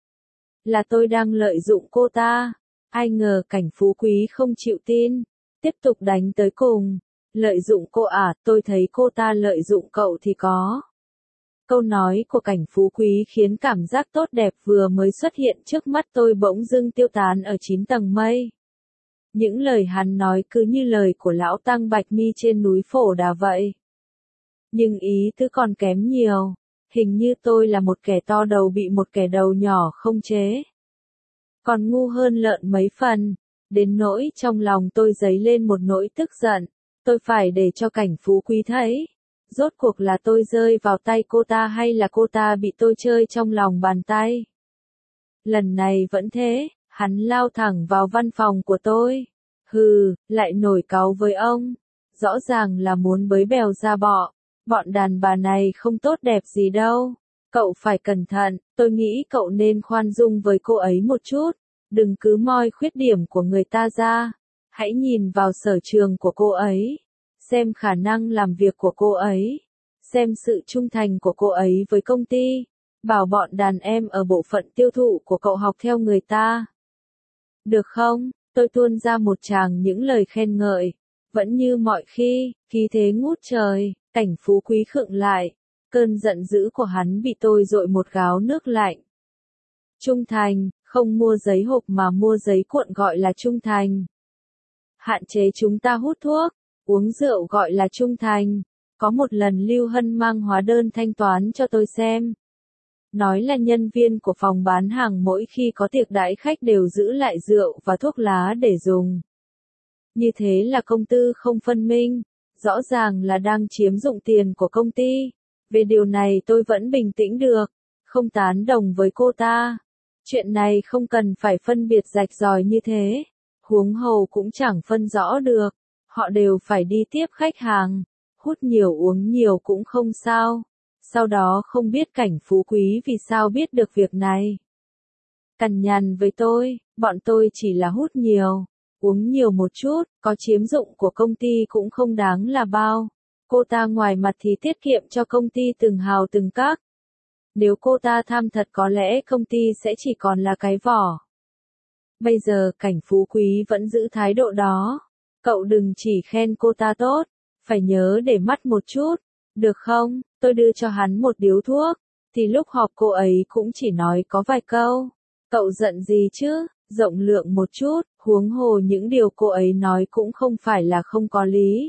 Là tôi đang lợi dụng cô ta. Ai ngờ Cảnh Phú Quý không chịu tin, tiếp tục đánh tới cùng. Lợi dụng cô à, tôi thấy cô ta lợi dụng cậu thì có. Câu nói của Cảnh Phú Quý khiến cảm giác tốt đẹp vừa mới xuất hiện trước mắt tôi bỗng dưng tiêu tán ở chín tầng mây. Những lời hắn nói cứ như lời của lão tăng Bạch Mi trên núi Phổ Đà vậy. Nhưng ý tứ còn kém nhiều, hình như tôi là một kẻ to đầu bị một kẻ đầu nhỏ không chế. Còn ngu hơn lợn mấy phần, đến nỗi trong lòng tôi dấy lên một nỗi tức giận, tôi phải để cho Cảnh Phú Quý thấy. Rốt cuộc là tôi rơi vào tay cô ta hay là cô ta bị tôi chơi trong lòng bàn tay. Lần này vẫn thế, hắn lao thẳng vào văn phòng của tôi. Hừ, lại nổi cáu với ông. Rõ ràng là muốn bới bèo ra bọ. Bọn đàn bà này không tốt đẹp gì đâu. Cậu phải cẩn thận, tôi nghĩ cậu nên khoan dung với cô ấy một chút. Đừng cứ moi khuyết điểm của người ta ra. Hãy nhìn vào sở trường của cô ấy. Xem khả năng làm việc của cô ấy. Xem sự trung thành của cô ấy với công ty. Bảo bọn đàn em ở bộ phận tiêu thụ của cậu học theo người ta. Được không? Tôi tuôn ra một tràng những lời khen ngợi. Vẫn như mọi khi, khí thế ngút trời, Cảnh Phú Quý khựng lại. Cơn giận dữ của hắn bị tôi dội một gáo nước lạnh. Trung thành, không mua giấy hộp mà mua giấy cuộn gọi là trung thành. Hạn chế chúng ta hút thuốc, uống rượu gọi là trung thành. Có một lần Lưu Hân mang hóa đơn thanh toán cho tôi xem. Nói là nhân viên của phòng bán hàng mỗi khi có tiệc đãi khách đều giữ lại rượu và thuốc lá để dùng. Như thế là công tư không phân minh, rõ ràng là đang chiếm dụng tiền của công ty. Về điều này tôi vẫn bình tĩnh được, không tán đồng với cô ta. Chuyện này không cần phải phân biệt rạch ròi như thế, huống hồ cũng chẳng phân rõ được. Họ đều phải đi tiếp khách hàng, hút nhiều uống nhiều cũng không sao. Sau đó không biết Cảnh Phú Quý vì sao biết được việc này. Cằn nhằn với tôi, bọn tôi chỉ là hút nhiều, uống nhiều một chút, có chiếm dụng của công ty cũng không đáng là bao. Cô ta ngoài mặt thì tiết kiệm cho công ty từng hào từng các. Nếu cô ta tham thật có lẽ công ty sẽ chỉ còn là cái vỏ. Bây giờ Cảnh Phú Quý vẫn giữ thái độ đó. Cậu đừng chỉ khen cô ta tốt, phải nhớ để mắt một chút, được không? Tôi đưa cho hắn một điếu thuốc, thì lúc họp cô ấy cũng chỉ nói có vài câu. Cậu giận gì chứ, rộng lượng một chút, huống hồ những điều cô ấy nói cũng không phải là không có lý.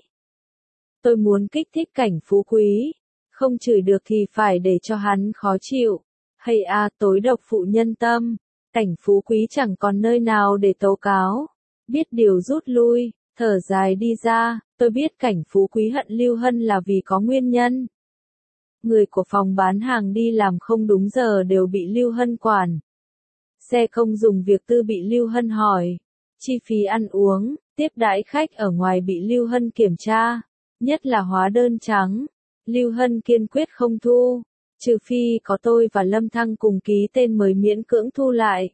Tôi muốn kích thích Cảnh Phú Quý, không chửi được thì phải để cho hắn khó chịu. Hay à, tối độc phụ nhân tâm, Cảnh Phú Quý chẳng còn nơi nào để tố cáo, biết điều rút lui, thở dài đi ra. Tôi biết Cảnh Phú Quý hận Lưu Hân là vì có nguyên nhân. Người của phòng bán hàng đi làm không đúng giờ đều bị Lưu Hân quản. Xe không dùng việc tư bị Lưu Hân hỏi. Chi phí ăn uống, tiếp đãi khách ở ngoài bị Lưu Hân kiểm tra. Nhất là hóa đơn trắng. Lưu Hân kiên quyết không thu. Trừ phi có tôi và Lâm Thăng cùng ký tên mới miễn cưỡng thu lại.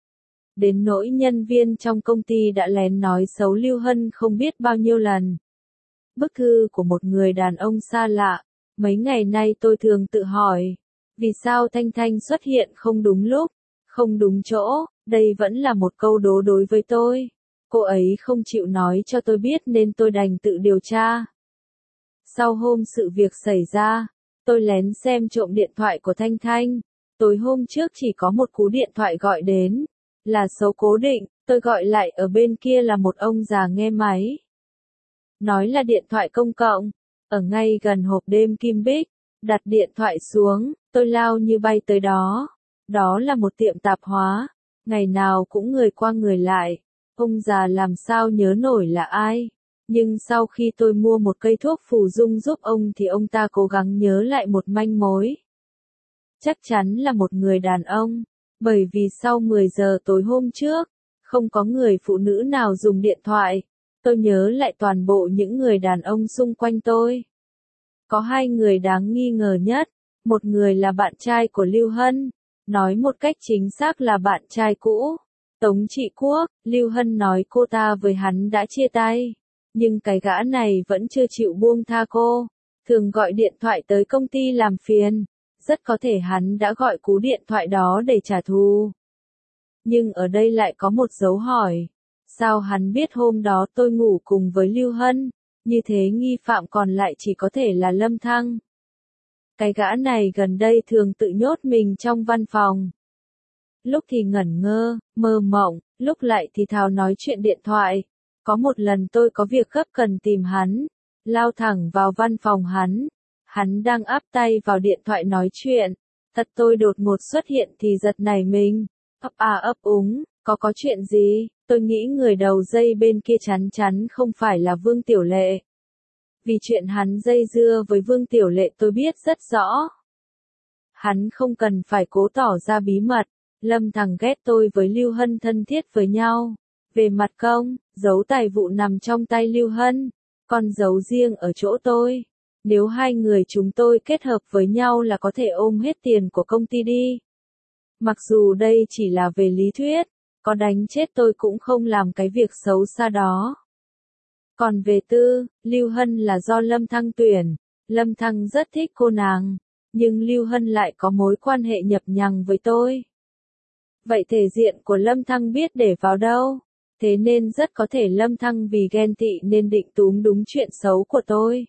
Đến nỗi nhân viên trong công ty đã lén nói xấu Lưu Hân không biết bao nhiêu lần. Bức thư của một người đàn ông xa lạ. Mấy ngày nay tôi thường tự hỏi, vì sao Thanh Thanh xuất hiện không đúng lúc, không đúng chỗ, đây vẫn là một câu đố đối với tôi. Cô ấy không chịu nói cho tôi biết nên tôi đành tự điều tra. Sau hôm sự việc xảy ra, tôi lén xem trộm điện thoại của Thanh Thanh. Tối hôm trước chỉ có một cú điện thoại gọi đến, là số cố định, tôi gọi lại ở bên kia là một ông già nghe máy. Nói là điện thoại công cộng. Ở ngay gần hộp đêm Kim Bích, đặt điện thoại xuống, tôi lao như bay tới đó. Đó là một tiệm tạp hóa, ngày nào cũng người qua người lại. Ông già làm sao nhớ nổi là ai. Nhưng sau khi tôi mua một cây thuốc phù dung giúp ông thì ông ta cố gắng nhớ lại một manh mối. Chắc chắn là một người đàn ông, bởi vì sau mười giờ tối hôm trước, không có người phụ nữ nào dùng điện thoại. Tôi nhớ lại toàn bộ những người đàn ông xung quanh tôi. Có hai người đáng nghi ngờ nhất, một người là bạn trai của Lưu Hân, nói một cách chính xác là bạn trai cũ, Tống Trị Quốc. Lưu Hân nói cô ta với hắn đã chia tay, nhưng cái gã này vẫn chưa chịu buông tha cô, thường gọi điện thoại tới công ty làm phiền, rất có thể hắn đã gọi cú điện thoại đó để trả thù. Nhưng ở đây lại có một dấu hỏi. Sao hắn biết hôm đó tôi ngủ cùng với Lưu Hân, như thế nghi phạm còn lại chỉ có thể là Lâm Thăng. Cái gã này gần đây thường tự nhốt mình trong văn phòng. Lúc thì ngẩn ngơ, mơ mộng, lúc lại thì thào nói chuyện điện thoại. Có một lần tôi có việc gấp cần tìm hắn, lao thẳng vào văn phòng hắn. Hắn đang áp tay vào điện thoại nói chuyện. Thật tôi đột ngột xuất hiện thì giật nảy mình, ấp à ấp úng, có có chuyện gì? Tôi nghĩ người đầu dây bên kia chắn chắn không phải là Vương Tiểu Lệ. Vì chuyện hắn dây dưa với Vương Tiểu Lệ tôi biết rất rõ. Hắn không cần phải cố tỏ ra bí mật. Lâm Thằng ghét tôi với Lưu Hân thân thiết với nhau. Về mặt công, dấu tài vụ nằm trong tay Lưu Hân, còn dấu riêng ở chỗ tôi. Nếu hai người chúng tôi kết hợp với nhau là có thể ôm hết tiền của công ty đi. Mặc dù đây chỉ là về lý thuyết, có đánh chết tôi cũng không làm cái việc xấu xa đó. Còn về tư, Lưu Hân là do Lâm Thăng tuyển. Lâm Thăng rất thích cô nàng, nhưng Lưu Hân lại có mối quan hệ nhập nhằng với tôi. Vậy thể diện của Lâm Thăng biết để vào đâu? Thế nên rất có thể Lâm Thăng vì ghen tị nên định túm đúng chuyện xấu của tôi.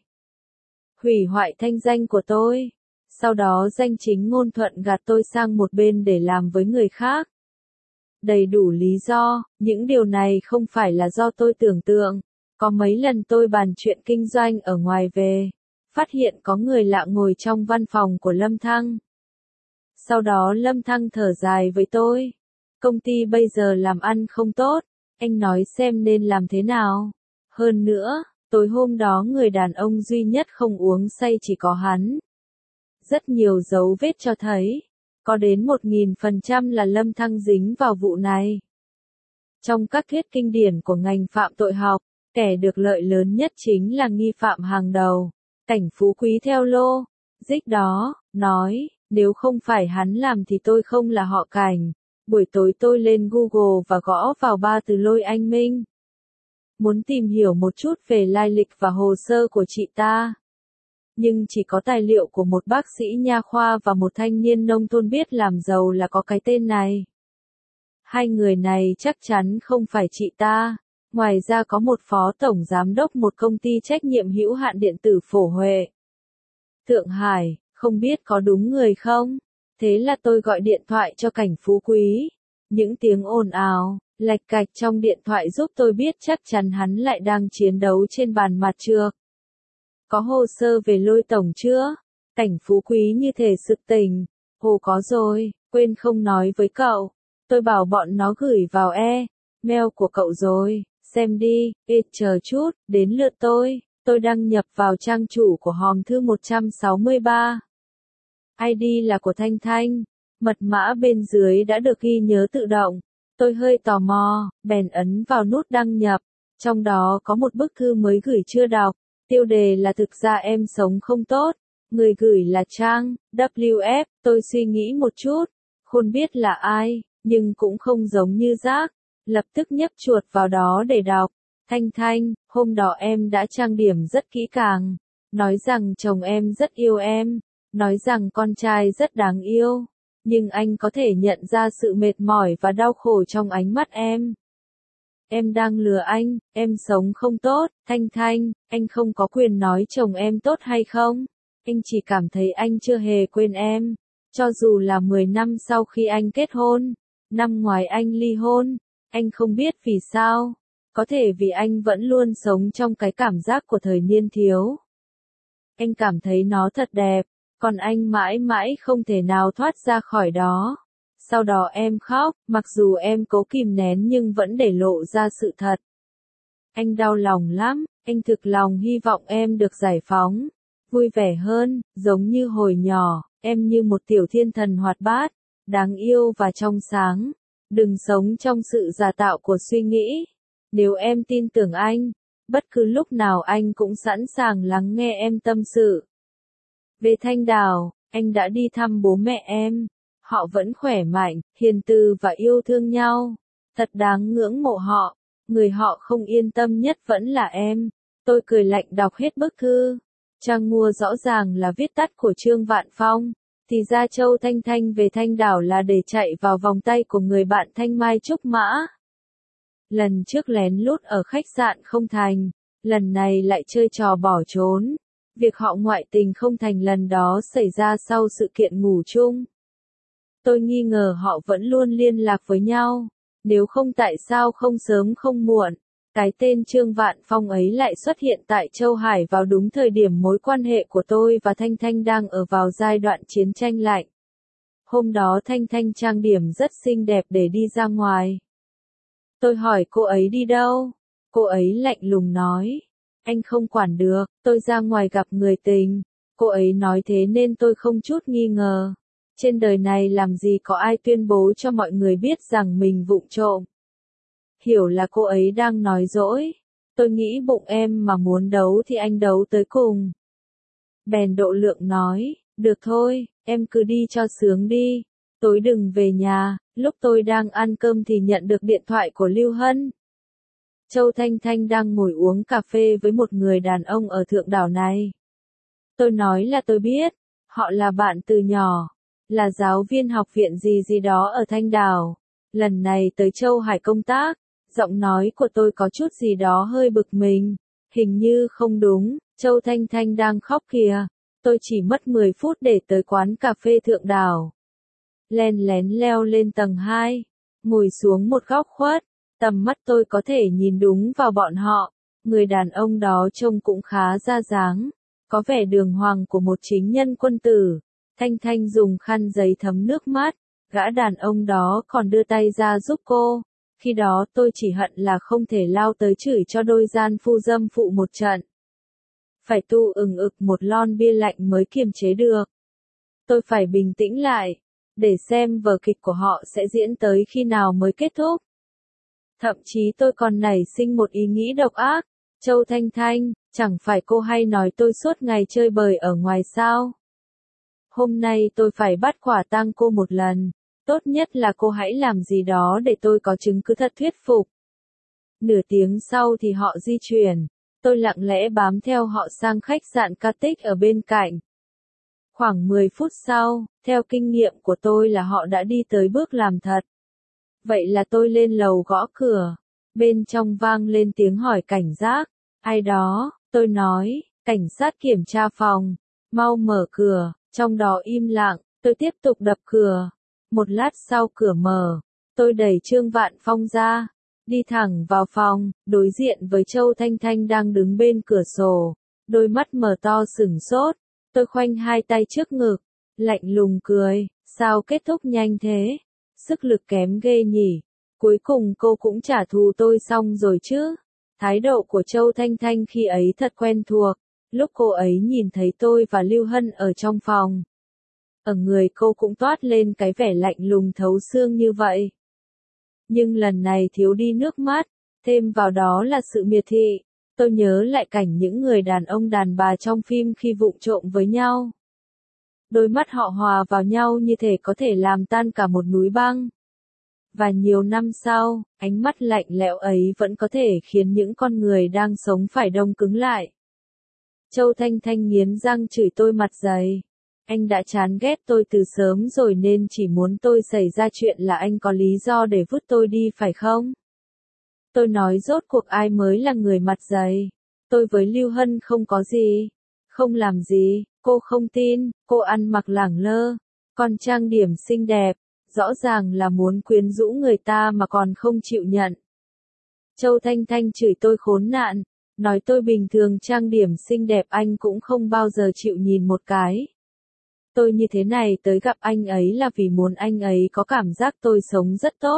Hủy hoại thanh danh của tôi. Sau đó danh chính ngôn thuận gạt tôi sang một bên để làm với người khác. Đầy đủ lý do, những điều này không phải là do tôi tưởng tượng. Có mấy lần tôi bàn chuyện kinh doanh ở ngoài về, phát hiện có người lạ ngồi trong văn phòng của Lâm Thăng. Sau đó Lâm Thăng thở dài với tôi. Công ty bây giờ làm ăn không tốt, anh nói xem nên làm thế nào. Hơn nữa, tối hôm đó người đàn ông duy nhất không uống say chỉ có hắn. Rất nhiều dấu vết cho thấy, có đến một nghìn phần trăm là Lâm Thăng dính vào vụ này. Trong các thuyết kinh điển của ngành phạm tội học, kẻ được lợi lớn nhất chính là nghi phạm hàng đầu, Cảnh Phú Quý theo lô. Dích đó, nói, nếu không phải hắn làm thì tôi không là họ Cảnh. Buổi tối tôi lên Google và gõ vào ba từ Lôi Anh Minh. Muốn tìm hiểu một chút về lai lịch và hồ sơ của chị ta. Nhưng chỉ có tài liệu của một bác sĩ nha khoa và một thanh niên nông thôn biết làm giàu là có cái tên này. Hai người này chắc chắn không phải chị ta. Ngoài ra có một phó tổng giám đốc một công ty trách nhiệm hữu hạn điện tử Phổ Huệ, Thượng Hải, không biết có đúng người không? Thế là tôi gọi điện thoại cho Cảnh Phú Quý. Những tiếng ồn ào, lạch cạch trong điện thoại giúp tôi biết chắc chắn hắn lại đang chiến đấu trên bàn mặt trược. Có hồ sơ về Lôi tổng chưa? Cảnh Phú Quý như thể sực tỉnh. Hồ có rồi, quên không nói với cậu. Tôi bảo bọn nó gửi vào e-mail của cậu rồi, xem đi, ê chờ chút, đến lượt tôi. Tôi đăng nhập vào trang chủ của hòm thư một trăm sáu mươi ba. i đê là của Thanh Thanh, mật mã bên dưới đã được ghi nhớ tự động. Tôi hơi tò mò, bèn ấn vào nút đăng nhập. Trong đó có một bức thư mới gửi chưa đọc. Tiêu đề là thực ra em sống không tốt. Người gửi là Trang, vê kép ép. Tôi suy nghĩ một chút, không biết là ai, nhưng cũng không giống như rác. Lập tức nhấp chuột vào đó để đọc. Thanh Thanh, hôm đó em đã trang điểm rất kỹ càng. Nói rằng chồng em rất yêu em. Nói rằng con trai rất đáng yêu. Nhưng anh có thể nhận ra sự mệt mỏi và đau khổ trong ánh mắt em. Em đang lừa anh, em sống không tốt. Thanh Thanh, anh không có quyền nói chồng em tốt hay không. Anh chỉ cảm thấy anh chưa hề quên em. Cho dù là mười năm sau khi anh kết hôn. Năm ngoái anh ly hôn. Anh không biết vì sao. Có thể vì anh vẫn luôn sống trong cái cảm giác của thời niên thiếu. Anh cảm thấy nó thật đẹp. Còn anh mãi mãi không thể nào thoát ra khỏi đó. Sau đó em khóc, mặc dù em cố kìm nén nhưng vẫn để lộ ra sự thật. Anh đau lòng lắm, anh thực lòng hy vọng em được giải phóng, vui vẻ hơn, giống như hồi nhỏ, em như một tiểu thiên thần hoạt bát, đáng yêu và trong sáng. Đừng sống trong sự giả tạo của suy nghĩ. Nếu em tin tưởng anh, bất cứ lúc nào anh cũng sẵn sàng lắng nghe em tâm sự. Về Thanh Đào, anh đã đi thăm bố mẹ em. Họ vẫn khỏe mạnh, hiền từ và yêu thương nhau. Thật đáng ngưỡng mộ họ. Người họ không yên tâm nhất vẫn là em. Tôi cười lạnh đọc hết bức thư. Trang mua rõ ràng là viết tắt của Trương Vạn Phong. Thì ra Châu Thanh Thanh về Thanh Đảo là để chạy vào vòng tay của người bạn Thanh Mai Trúc Mã. Lần trước lén lút ở khách sạn không thành. Lần này lại chơi trò bỏ trốn. Việc họ ngoại tình không thành lần đó xảy ra sau sự kiện ngủ chung. Tôi nghi ngờ họ vẫn luôn liên lạc với nhau. Nếu không tại sao không sớm không muộn, cái tên Trương Vạn Phong ấy lại xuất hiện tại Châu Hải vào đúng thời điểm mối quan hệ của tôi và Thanh Thanh đang ở vào giai đoạn chiến tranh lạnh. Hôm đó Thanh Thanh trang điểm rất xinh đẹp để đi ra ngoài. Tôi hỏi cô ấy đi đâu? Cô ấy lạnh lùng nói. Anh không quản được, tôi ra ngoài gặp người tình. Cô ấy nói thế nên tôi không chút nghi ngờ. Trên đời này làm gì có ai tuyên bố cho mọi người biết rằng mình vụng trộm. Hiểu là cô ấy đang nói dỗi. Tôi nghĩ bụng em mà muốn đấu thì anh đấu tới cùng. Bèn Độ Lượng nói, được thôi, em cứ đi cho sướng đi. Tối đừng về nhà. Lúc tôi đang ăn cơm thì nhận được điện thoại của Lưu Hân. Châu Thanh Thanh đang ngồi uống cà phê với một người đàn ông ở thượng đảo này. Tôi nói là tôi biết, họ là bạn từ nhỏ, là giáo viên học viện gì gì đó ở Thanh Đảo. Lần này tới Châu Hải công tác, Giọng nói của tôi có chút gì đó hơi bực mình. Hình như không đúng, Châu Thanh Thanh đang khóc kìa. Tôi chỉ mất mười phút để tới quán cà phê Thượng Đảo. Len lén leo lên tầng hai, ngồi xuống một góc khuất. Tầm mắt tôi có thể nhìn đúng vào bọn họ. Người đàn ông đó trông cũng khá ra dáng, có vẻ đường hoàng của một chính nhân quân tử. Thanh Thanh dùng khăn giấy thấm nước mắt, gã đàn ông đó còn đưa tay ra giúp cô. Khi đó tôi chỉ hận là không thể lao tới chửi cho đôi gian phu dâm phụ một trận. Phải tu ừng ực một lon bia lạnh mới kiềm chế được. Tôi phải bình tĩnh lại, để xem vở kịch của họ sẽ diễn tới khi nào mới kết thúc. Thậm chí tôi còn nảy sinh một ý nghĩ độc ác. Châu Thanh Thanh, chẳng phải cô hay nói tôi suốt ngày chơi bời ở ngoài sao? Hôm nay tôi phải bắt quả tang cô một lần. Tốt nhất là cô hãy làm gì đó để tôi có chứng cứ thật thuyết phục. Nửa tiếng sau thì họ di chuyển. Tôi lặng lẽ bám theo họ sang khách sạn Katic ở bên cạnh. Khoảng mười phút sau, theo kinh nghiệm của tôi là họ đã đi tới bước làm thật. Vậy là tôi lên lầu gõ cửa. Bên trong vang lên tiếng hỏi cảnh giác. Ai đó, tôi nói, cảnh sát kiểm tra phòng. Mau mở cửa, trong đó im lặng, tôi tiếp tục đập cửa. Một lát sau cửa mở, tôi đẩy Trương Vạn Phong ra. Đi thẳng vào phòng, đối diện với Châu Thanh Thanh đang đứng bên cửa sổ. Đôi mắt mở to sửng sốt. Tôi khoanh hai tay trước ngực, lạnh lùng cười, sao kết thúc nhanh thế? Sức lực kém ghê nhỉ. Cuối cùng cô cũng trả thù tôi xong rồi chứ. Thái độ của Châu Thanh Thanh khi ấy thật quen thuộc. Lúc cô ấy nhìn thấy tôi và Lưu Hân ở trong phòng, ở người cô cũng toát lên cái vẻ lạnh lùng thấu xương như vậy. Nhưng lần này thiếu đi nước mắt, thêm vào đó là sự miệt thị. Tôi nhớ lại cảnh những người đàn ông đàn bà trong phim khi vụng trộm với nhau. Đôi mắt họ hòa vào nhau như thể có thể làm tan cả một núi băng. Và nhiều năm sau, ánh mắt lạnh lẽo ấy vẫn có thể khiến những con người đang sống phải đông cứng lại. Châu Thanh Thanh nghiến răng chửi tôi mặt dày. Anh đã chán ghét tôi từ sớm rồi nên chỉ muốn tôi xảy ra chuyện là anh có lý do để vứt tôi đi phải không? Tôi nói rốt cuộc ai mới là người mặt dày. Tôi với Lưu Hân không có gì. Không làm gì, cô không tin, cô ăn mặc lẳng lơ. Còn trang điểm xinh đẹp, rõ ràng là muốn quyến rũ người ta mà còn không chịu nhận. Châu Thanh Thanh chửi tôi khốn nạn, nói tôi bình thường trang điểm xinh đẹp anh cũng không bao giờ chịu nhìn một cái. Tôi như thế này tới gặp anh ấy là vì muốn anh ấy có cảm giác tôi sống rất tốt.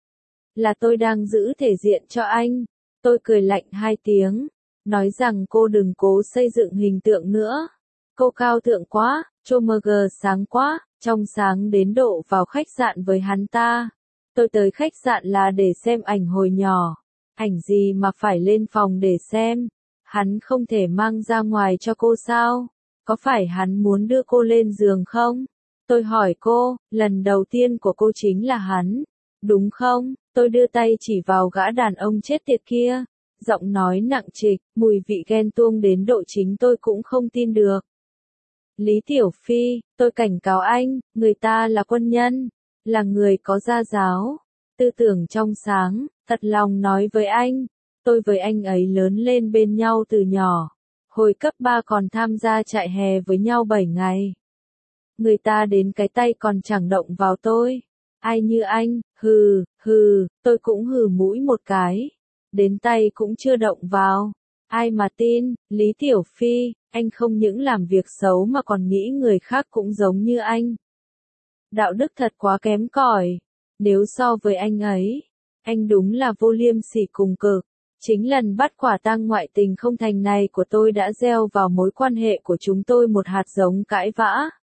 Là tôi đang giữ thể diện cho anh. Tôi cười lạnh hai tiếng, nói rằng cô đừng cố xây dựng hình tượng nữa. Cô cao thượng quá, Chomega sáng quá, trong sáng đến độ vào khách sạn với hắn ta. Tôi tới khách sạn là để xem ảnh hồi nhỏ. Ảnh gì mà phải lên phòng để xem? Hắn không thể mang ra ngoài cho cô sao? Có phải hắn muốn đưa cô lên giường không? Tôi hỏi cô, lần đầu tiên của cô chính là hắn, đúng không? Tôi đưa tay chỉ vào gã đàn ông chết tiệt kia. Giọng nói nặng trịch, mùi vị ghen tuông đến độ chính tôi cũng không tin được. Lý Tiểu Phi, tôi cảnh cáo anh, người ta là quân nhân, là người có gia giáo, tư tưởng trong sáng, thật lòng nói với anh, tôi với anh ấy lớn lên bên nhau từ nhỏ. Hồi cấp ba còn tham gia trại hè với nhau bảy ngày. Người ta đến cái tay còn chẳng động vào tôi. Ai như anh, hừ, hừ, tôi cũng hừ mũi một cái. Đến tay cũng chưa động vào. Ai mà tin, Lý Tiểu Phi, anh không những làm việc xấu mà còn nghĩ người khác cũng giống như anh. Đạo đức thật quá kém cỏi. Nếu so với anh ấy, anh đúng là vô liêm sỉ cùng cực. Chính lần bắt quả tang ngoại tình không thành này của tôi đã gieo vào mối quan hệ của chúng tôi một hạt giống cãi vã.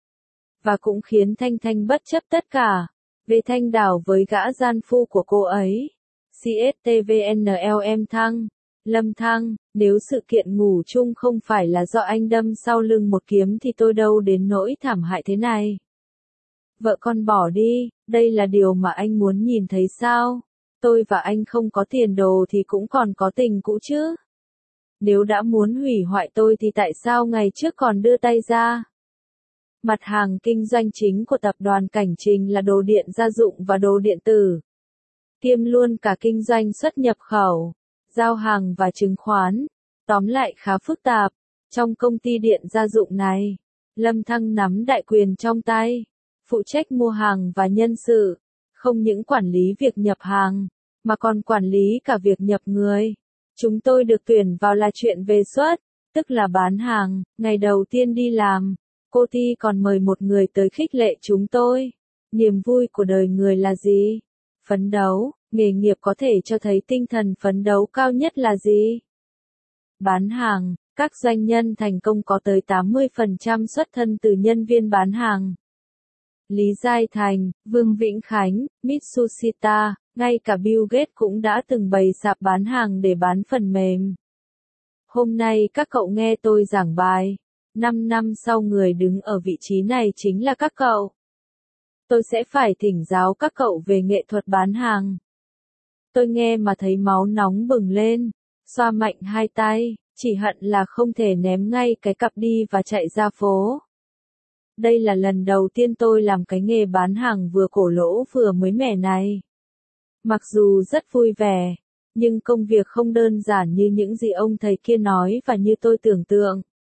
Và cũng khiến Thanh Thanh bất chấp tất cả. Về Thanh Đảo với gã gian phu của cô ấy. xê ét tê vê en lờ em Thăng. Lâm Thăng, nếu sự kiện ngủ chung không phải là do anh đâm sau lưng một kiếm thì tôi đâu đến nỗi thảm hại thế này. Vợ con bỏ đi, đây là điều mà anh muốn nhìn thấy sao? Tôi và anh không có tiền đồ thì cũng còn có tình cũ chứ. Nếu đã muốn hủy hoại tôi thì tại sao ngày trước còn đưa tay ra? Mặt hàng kinh doanh chính của tập đoàn Cảnh Trình là đồ điện gia dụng và đồ điện tử. kiêm luôn cả kinh doanh xuất nhập khẩu, giao hàng và chứng khoán. Tóm lại khá phức tạp. Trong công ty điện gia dụng này, Lâm Thăng nắm đại quyền trong tay, phụ trách mua hàng và nhân sự, không những quản lý việc nhập hàng, mà còn quản lý cả việc nhập người. Chúng tôi được tuyển vào là chuyện về xuất, tức là bán hàng. Ngày đầu tiên đi làm, cô Ti còn mời một người tới khích lệ chúng tôi. Niềm vui của đời người là gì? Phấn đấu. Nghề nghiệp có thể cho thấy tinh thần phấn đấu cao nhất là gì? Bán hàng. Các doanh nhân thành công có tới tám mươi phần trăm xuất thân từ nhân viên bán hàng. Lý Giai Thành, Vương Vĩnh Khánh, Mitsushita, ngay cả Bill Gates cũng đã từng bày sạp bán hàng để bán phần mềm. Hôm nay các cậu nghe tôi giảng bài. năm năm sau người đứng ở vị trí này chính là các cậu. Tôi sẽ phải thỉnh giáo các cậu về nghệ thuật bán hàng. Tôi nghe mà thấy máu nóng bừng lên, xoa mạnh hai tay, chỉ hận là không thể ném ngay cái cặp đi và chạy ra phố. Đây là lần đầu tiên tôi làm cái nghề bán hàng vừa cổ lỗ vừa mới mẻ này. Mặc dù rất vui vẻ, nhưng công việc không đơn giản như những gì ông thầy kia nói và như tôi tưởng tượng.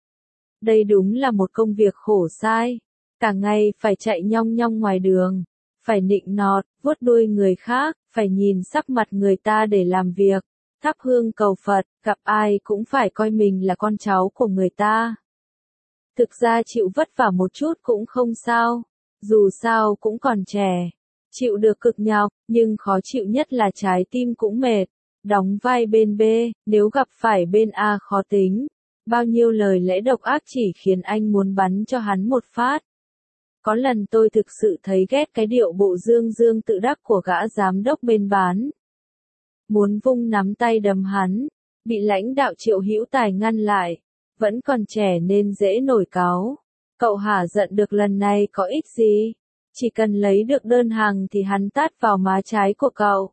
Đây đúng là một công việc khổ sai. Cả ngày phải chạy nhong nhong ngoài đường, phải nịnh nọt, vuốt đuôi người khác, phải nhìn sắc mặt người ta để làm việc, thắp hương cầu Phật, gặp ai cũng phải coi mình là con cháu của người ta. Thực ra chịu vất vả một chút cũng không sao, dù sao cũng còn trẻ, chịu được cực nhọc, nhưng khó chịu nhất là trái tim cũng mệt. Đóng vai bên B, nếu gặp phải bên A khó tính, bao nhiêu lời lẽ độc ác chỉ khiến anh muốn bắn cho hắn một phát. Có lần tôi thực sự thấy ghét cái điệu bộ dương dương tự đắc của gã giám đốc bên bán. Muốn vung nắm tay đấm hắn, bị lãnh đạo Triệu Hữu Tài ngăn lại, vẫn còn trẻ nên dễ nổi cáu. Cậu hả giận được lần này có ích gì? Chỉ cần lấy được đơn hàng thì hắn tát vào má trái của cậu.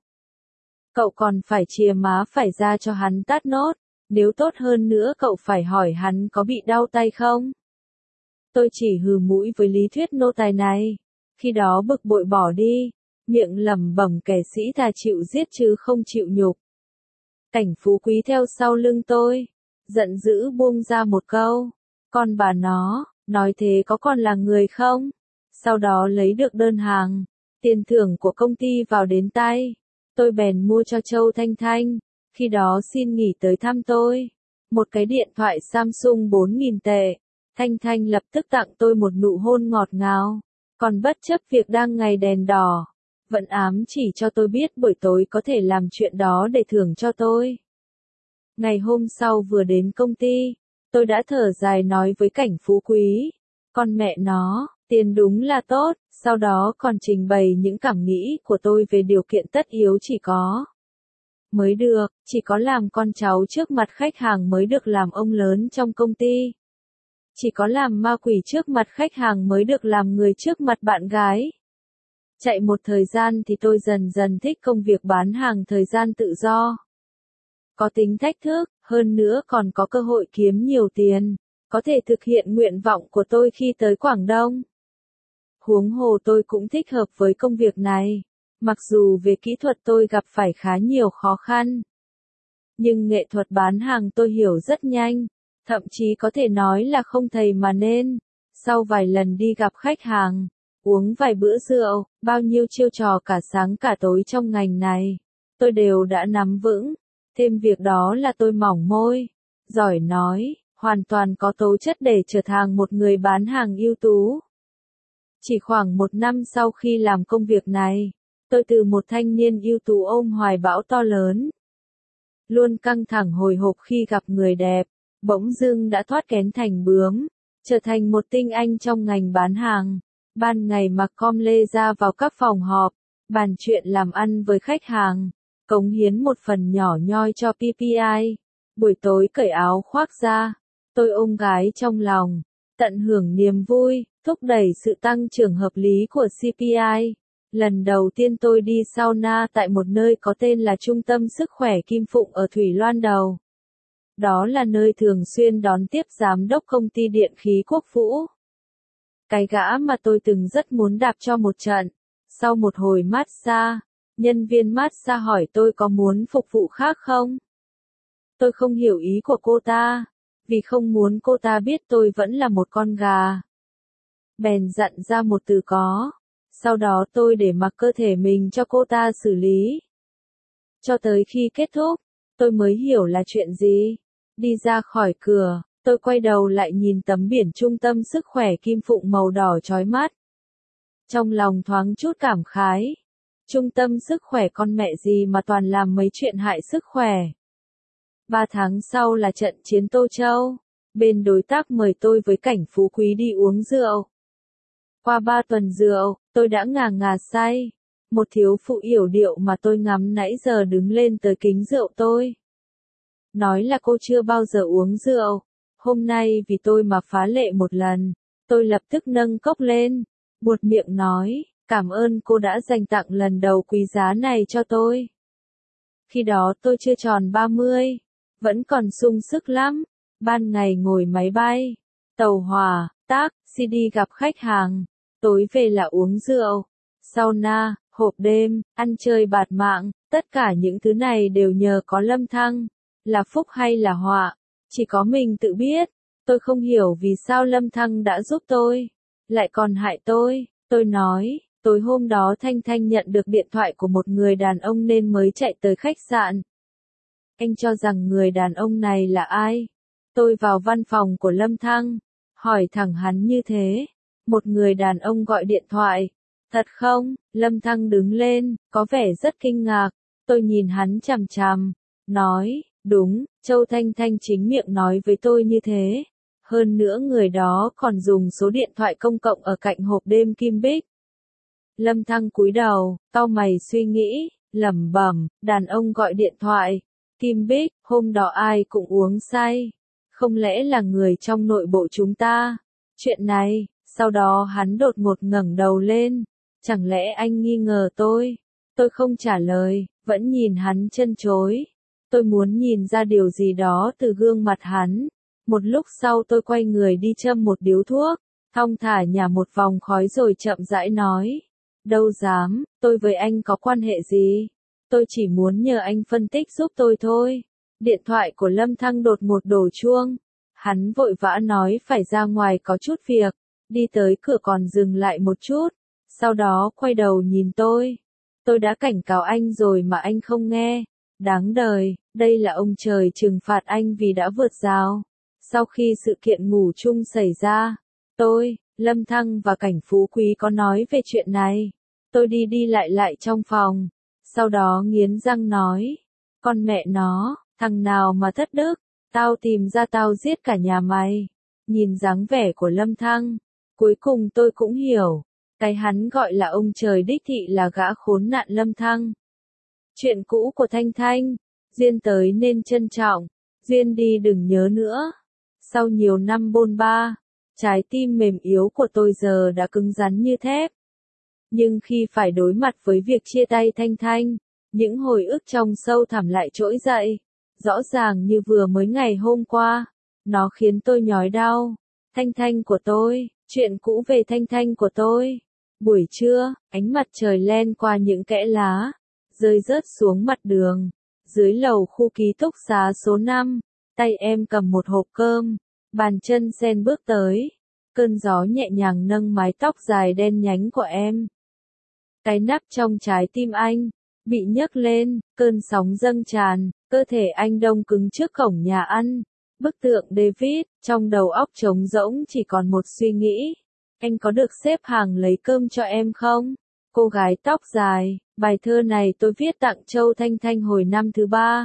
Cậu còn phải chìa má phải ra cho hắn tát nốt, nếu tốt hơn nữa cậu phải hỏi hắn có bị đau tay không? Tôi chỉ hừ mũi với lý thuyết nô tài này, khi đó bực bội bỏ đi, miệng lẩm bẩm kẻ sĩ thà chịu giết chứ không chịu nhục. Cảnh Phú Quý theo sau lưng tôi, giận dữ buông ra một câu, con bà nó, nói thế có còn là người không? Sau đó lấy được đơn hàng, tiền thưởng của công ty vào đến tay, tôi bèn mua cho Châu Thanh Thanh, khi đó xin nghỉ tới thăm tôi, một cái điện thoại Samsung bốn nghìn tệ. Thanh Thanh lập tức tặng tôi một nụ hôn ngọt ngào, còn bất chấp việc đang ngày đèn đỏ, vẫn ám chỉ cho tôi biết buổi tối có thể làm chuyện đó để thưởng cho tôi. Ngày hôm sau vừa đến công ty, tôi đã thở dài nói với Cảnh Phú Quý, con mẹ nó, tiền đúng là tốt, sau đó còn trình bày những cảm nghĩ của tôi về điều kiện tất yếu chỉ có. Mới được, chỉ có làm con cháu trước mặt khách hàng mới được làm ông lớn trong công ty. Chỉ có làm ma quỷ trước mặt khách hàng mới được làm người trước mặt bạn gái. Chạy một thời gian thì tôi dần dần thích công việc bán hàng thời gian tự do. Có tính thách thức, hơn nữa còn có cơ hội kiếm nhiều tiền, có thể thực hiện nguyện vọng của tôi khi tới Quảng Đông. Huống hồ tôi cũng thích hợp với công việc này, mặc dù về kỹ thuật tôi gặp phải khá nhiều khó khăn. Nhưng nghệ thuật bán hàng tôi hiểu rất nhanh. Thậm chí có thể nói là không thầy mà nên. Sau vài lần đi gặp khách hàng, uống vài bữa rượu, bao nhiêu chiêu trò cả sáng cả tối trong ngành này, tôi đều đã nắm vững. Thêm việc đó là tôi mỏng môi, giỏi nói, hoàn toàn có tố chất để trở thành một người bán hàng ưu tú. Chỉ khoảng một năm sau khi làm công việc này, tôi từ một thanh niên ưu tú ôm hoài bão to lớn. Luôn căng thẳng hồi hộp khi gặp người đẹp. Bỗng dưng đã thoát kén thành bướm, trở thành một tinh anh trong ngành bán hàng. Ban ngày mặc com lê ra vào các phòng họp, bàn chuyện làm ăn với khách hàng, cống hiến một phần nhỏ nhoi cho pê pê i. Buổi tối cởi áo khoác ra, tôi ôm gái trong lòng, tận hưởng niềm vui, thúc đẩy sự tăng trưởng hợp lý của xê pê i. Lần đầu tiên tôi đi sauna tại một nơi có tên là Trung tâm Sức khỏe Kim Phụng ở Thủy Loan Đầu. Đó là nơi thường xuyên đón tiếp giám đốc công ty điện khí Quốc Vũ. Cái gã mà tôi từng rất muốn đạp cho một trận. Sau một hồi massage, Nhân viên massage hỏi tôi có muốn phục vụ khác không? Tôi không hiểu ý của cô ta, vì không muốn cô ta biết tôi vẫn là một con gà. Bèn dặn ra một từ có. Sau đó tôi để mặc cơ thể mình cho cô ta xử lý. Cho tới khi kết thúc, tôi mới hiểu là chuyện gì. Đi ra khỏi cửa, tôi quay đầu lại nhìn tấm biển trung tâm sức khỏe kim phụng màu đỏ chói mắt. Trong lòng thoáng chút cảm khái. Trung tâm sức khỏe con mẹ gì mà toàn làm mấy chuyện hại sức khỏe. Ba tháng sau là trận chiến Tô Châu. Bên đối tác mời tôi với Cảnh Phú Quý đi uống rượu. Qua ba tuần rượu, tôi đã ngà ngà say. Một thiếu phụ yểu điệu mà tôi ngắm nãy giờ đứng lên tới kính rượu tôi. Nói là cô chưa bao giờ uống rượu. Hôm nay vì tôi mà phá lệ một lần. Tôi lập tức nâng cốc lên. Buột miệng nói, cảm ơn cô đã dành tặng lần đầu quý giá này cho tôi. Khi đó tôi chưa tròn ba mươi. Vẫn còn sung sức lắm. Ban ngày ngồi máy bay, tàu hỏa, tác, xê đê gặp khách hàng. Tối về là uống rượu, sauna, hộp đêm, ăn chơi bạt mạng. Tất cả những thứ này đều nhờ có Lâm Thăng. Là phúc hay là họa, chỉ có mình tự biết. Tôi không hiểu vì sao Lâm Thăng đã giúp tôi, lại còn hại tôi. Tôi nói, tối hôm đó Thanh Thanh nhận được điện thoại của một người đàn ông nên mới chạy tới khách sạn. Anh cho rằng người đàn ông này là ai? Tôi vào văn phòng của Lâm Thăng, hỏi thẳng hắn như thế. Một người đàn ông gọi điện thoại. Thật không? Lâm Thăng đứng lên, có vẻ rất kinh ngạc. Tôi nhìn hắn chằm chằm, nói, đúng, Châu Thanh Thanh chính miệng nói với tôi như thế. Hơn nữa người đó còn dùng số điện thoại công cộng ở cạnh hộp đêm Kim Bích. Lâm Thăng cúi đầu, cau mày suy nghĩ, lẩm bẩm, đàn ông gọi điện thoại. Kim Bích, hôm đó ai cũng uống say. Không lẽ là người trong nội bộ chúng ta? Chuyện này, sau đó hắn đột ngột ngẩng đầu lên. Chẳng lẽ anh nghi ngờ tôi? Tôi không trả lời, vẫn nhìn hắn chân chối. Tôi muốn nhìn ra điều gì đó từ gương mặt hắn. Một lúc sau tôi quay người đi châm một điếu thuốc, thong thả nhả một vòng khói rồi chậm rãi nói. Đâu dám, tôi với anh có quan hệ gì? Tôi chỉ muốn nhờ anh phân tích giúp tôi thôi. Điện thoại của Lâm Thăng đột ngột đổ chuông. Hắn vội vã nói phải ra ngoài có chút việc. Đi tới cửa còn dừng lại một chút. Sau đó quay đầu nhìn tôi. Tôi đã cảnh cáo anh rồi mà anh không nghe. Đáng đời, đây là ông trời trừng phạt anh vì đã vượt rào. Sau khi sự kiện ngủ chung xảy ra, tôi, Lâm Thăng và Cảnh Phú Quý có nói về chuyện này. Tôi đi đi lại lại trong phòng. Sau đó nghiến răng nói. Con mẹ nó, thằng nào mà thất đức, tao tìm ra tao giết cả nhà mày. Nhìn dáng vẻ của Lâm Thăng, cuối cùng tôi cũng hiểu. Cái hắn gọi là ông trời đích thị là gã khốn nạn Lâm Thăng. Chuyện cũ của Thanh Thanh, duyên tới nên trân trọng, duyên đi đừng nhớ nữa. Sau nhiều năm bôn ba, trái tim mềm yếu của tôi giờ đã cứng rắn như thép. Nhưng khi phải đối mặt với việc chia tay Thanh Thanh, những hồi ức trong sâu thẳm lại trỗi dậy. Rõ ràng như vừa mới ngày hôm qua, nó khiến tôi nhói đau. Thanh Thanh của tôi, chuyện cũ về Thanh Thanh của tôi. Buổi trưa, ánh mặt trời len qua những kẽ lá, rơi rớt xuống mặt đường. Dưới lầu khu ký túc xá số năm, tay em cầm một hộp cơm, bàn chân sen bước tới. Cơn gió nhẹ nhàng nâng mái tóc dài đen nhánh của em. Cái nắp trong trái tim anh bị nhấc lên, cơn sóng dâng tràn, cơ thể anh đông cứng trước cổng nhà ăn. Bức tượng David, trong đầu óc trống rỗng chỉ còn một suy nghĩ. Anh có được xếp hàng lấy cơm cho em không? Cô gái tóc dài, bài thơ này tôi viết tặng Châu Thanh Thanh hồi năm thứ ba.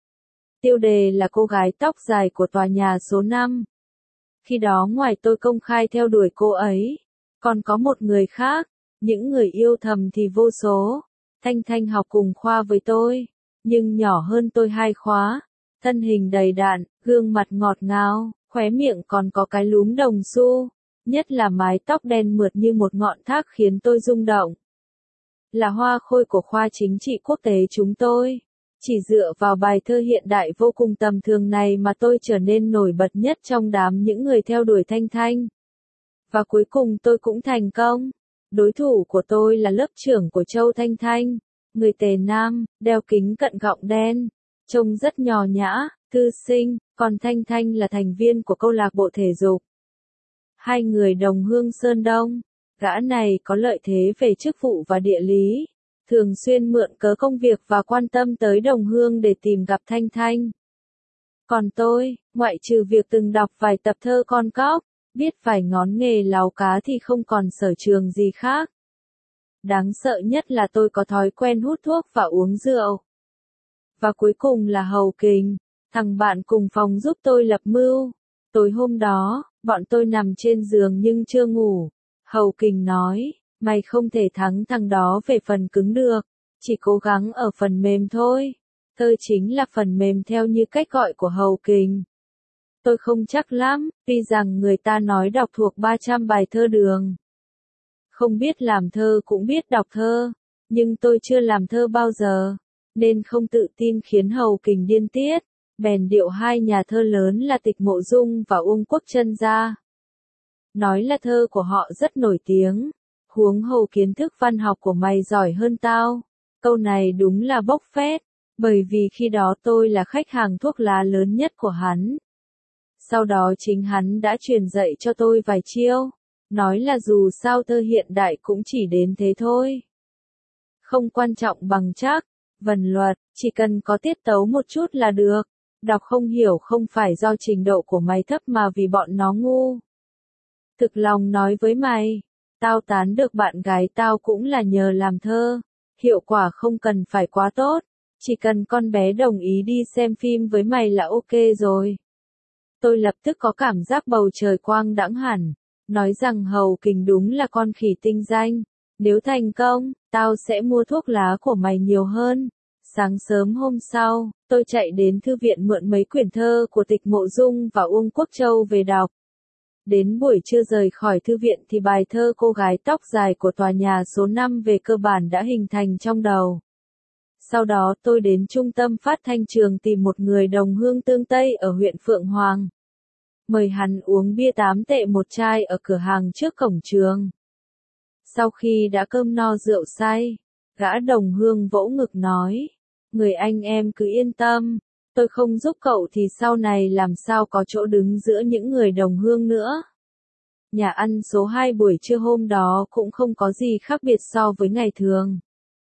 Tiêu đề là cô gái tóc dài của tòa nhà số năm. Khi đó ngoài tôi công khai theo đuổi cô ấy, còn có một người khác, những người yêu thầm thì vô số. Thanh Thanh học cùng khoa với tôi, nhưng nhỏ hơn tôi hai khóa. Thân hình đầy đặn, gương mặt ngọt ngào, khóe miệng còn có cái lúm đồng xu. Nhất là mái tóc đen mượt như một ngọn thác khiến tôi rung động. Là hoa khôi của khoa chính trị quốc tế chúng tôi. Chỉ dựa vào bài thơ hiện đại vô cùng tầm thường này mà tôi trở nên nổi bật nhất trong đám những người theo đuổi Thanh Thanh. Và cuối cùng tôi cũng thành công. Đối thủ của tôi là lớp trưởng của Châu Thanh Thanh, Người Tề Nam, đeo kính cận gọng đen, trông rất nhỏ nhã, thư sinh, còn Thanh Thanh là thành viên của câu lạc bộ thể dục. Hai người đồng hương Sơn Đông, gã này có lợi thế về chức vụ và địa lý, thường xuyên mượn cớ công việc và quan tâm tới đồng hương để tìm gặp Thanh Thanh. Còn tôi, ngoại trừ việc từng đọc vài tập thơ con cóc, biết vài ngón nghề láu cá thì không còn sở trường gì khác. Đáng sợ nhất là tôi có thói quen hút thuốc và uống rượu. Và cuối cùng là Hầu Kình, thằng bạn cùng phòng giúp tôi lập mưu. Tối hôm đó, bọn tôi nằm trên giường nhưng chưa ngủ. Hầu Kình nói, mày không thể thắng thằng đó về phần cứng được, chỉ cố gắng ở phần mềm thôi. Thơ chính là phần mềm theo như cách gọi của Hầu Kình. Tôi không chắc lắm, tuy rằng người ta nói đọc thuộc ba trăm bài thơ đường. Không biết làm thơ cũng biết đọc thơ, nhưng tôi chưa làm thơ bao giờ, nên không tự tin khiến Hầu Kình điên tiết, bèn điệu hai nhà thơ lớn là Tịch Mộ Dung và Uông Quốc Trân ra. Nói là thơ của họ rất nổi tiếng, huống hồ kiến thức văn học của mày giỏi hơn tao. Câu này đúng là bốc phét, bởi vì khi đó tôi là khách hàng thuốc lá lớn nhất của hắn. Sau đó chính hắn đã truyền dạy cho tôi vài chiêu, nói là dù sao thơ hiện đại cũng chỉ đến thế thôi. Không quan trọng bằng chắc, vần luật, chỉ cần có tiết tấu một chút là được. Đọc không hiểu không phải do trình độ của mày thấp mà vì bọn nó ngu. Thực lòng nói với mày, tao tán được bạn gái tao cũng là nhờ làm thơ, hiệu quả không cần phải quá tốt, chỉ cần con bé đồng ý đi xem phim với mày là ok rồi. Tôi lập tức có cảm giác bầu trời quang đãng hẳn, nói rằng Hầu Kình đúng là con khỉ tinh danh, nếu thành công, tao sẽ mua thuốc lá của mày nhiều hơn. Sáng sớm hôm sau, tôi chạy đến thư viện mượn mấy quyển thơ của Tịch Mộ Dung và Uông Quốc Châu về đọc. Đến buổi trưa rời khỏi thư viện thì bài thơ Cô gái tóc dài của tòa nhà số năm về cơ bản đã hình thành trong đầu. Sau đó tôi đến trung tâm phát thanh trường tìm một người đồng hương tương Tây ở huyện Phượng Hoàng. Mời hắn uống bia tám tệ một chai ở cửa hàng trước cổng trường. Sau khi đã cơm no rượu say, gã đồng hương vỗ ngực nói, người anh em cứ yên tâm, tôi không giúp cậu thì sau này làm sao có chỗ đứng giữa những người đồng hương nữa. Nhà ăn số hai buổi trưa hôm đó cũng không có gì khác biệt so với ngày thường.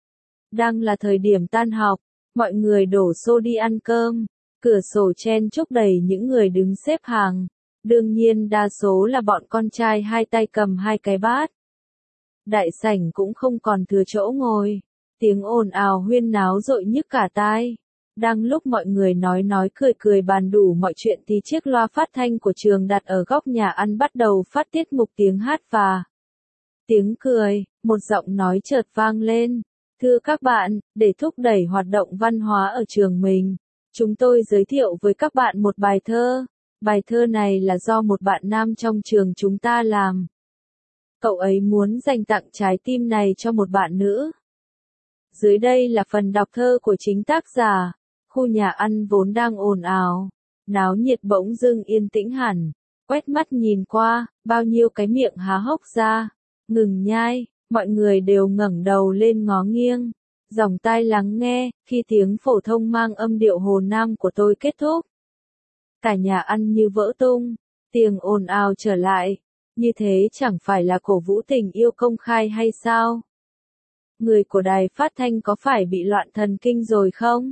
Đang là thời điểm tan học, mọi người đổ xô đi ăn cơm, cửa sổ chen chúc đầy những người đứng xếp hàng, đương nhiên đa số là bọn con trai hai tay cầm hai cái bát. Đại sảnh cũng không còn thừa chỗ ngồi, tiếng ồn ào huyên náo rội nhức cả tai. Đang lúc mọi người nói nói cười cười bàn đủ mọi chuyện thì chiếc loa phát thanh của trường đặt ở góc nhà ăn bắt đầu phát tiết mục tiếng hát và tiếng cười, một giọng nói chợt vang lên. Thưa các bạn, để thúc đẩy hoạt động văn hóa ở trường mình, chúng tôi giới thiệu với các bạn một bài thơ. Bài thơ này là do một bạn nam trong trường chúng ta làm. Cậu ấy muốn dành tặng trái tim này cho một bạn nữ. Dưới đây là phần đọc thơ của chính tác giả. Khu nhà ăn vốn đang ồn ào, náo nhiệt bỗng dưng yên tĩnh hẳn. Quét mắt nhìn qua, bao nhiêu cái miệng há hốc ra, ngừng nhai, mọi người đều ngẩng đầu lên ngó nghiêng, dòng tai lắng nghe, khi tiếng phổ thông mang âm điệu Hồ Nam của tôi kết thúc. Cả nhà ăn như vỡ tung, tiếng ồn ào trở lại, như thế chẳng phải là cổ vũ tình yêu công khai hay sao? Người của đài phát thanh có phải bị loạn thần kinh rồi không?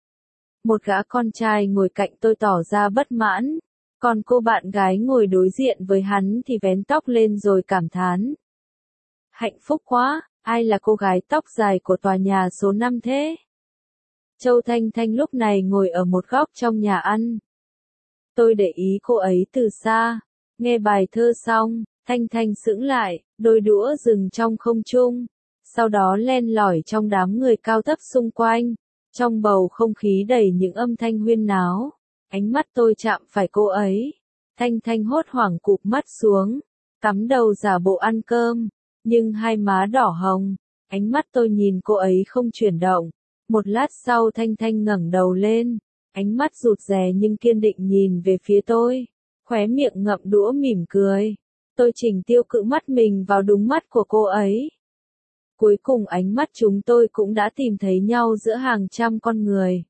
Một gã con trai ngồi cạnh tôi tỏ ra bất mãn, còn cô bạn gái ngồi đối diện với hắn thì vén tóc lên rồi cảm thán. Hạnh phúc quá, ai là cô gái tóc dài của tòa nhà số năm thế? Châu Thanh Thanh lúc này ngồi ở một góc trong nhà ăn. Tôi để ý cô ấy từ xa, nghe bài thơ xong, Thanh Thanh sững lại, đôi đũa dừng trong không trung, sau đó len lỏi trong đám người cao thấp xung quanh. Trong bầu không khí đầy những âm thanh huyên náo, ánh mắt tôi chạm phải cô ấy. Thanh Thanh hốt hoảng cụp mắt xuống, cắm đầu giả bộ ăn cơm, nhưng hai má đỏ hồng, ánh mắt tôi nhìn cô ấy không chuyển động. Một lát sau Thanh Thanh ngẩng đầu lên, ánh mắt rụt rè nhưng kiên định nhìn về phía tôi, khóe miệng ngậm đũa mỉm cười. Tôi chỉnh tiêu cự mắt mình vào đúng mắt của cô ấy. Cuối cùng ánh mắt chúng tôi cũng đã tìm thấy nhau giữa hàng trăm con người.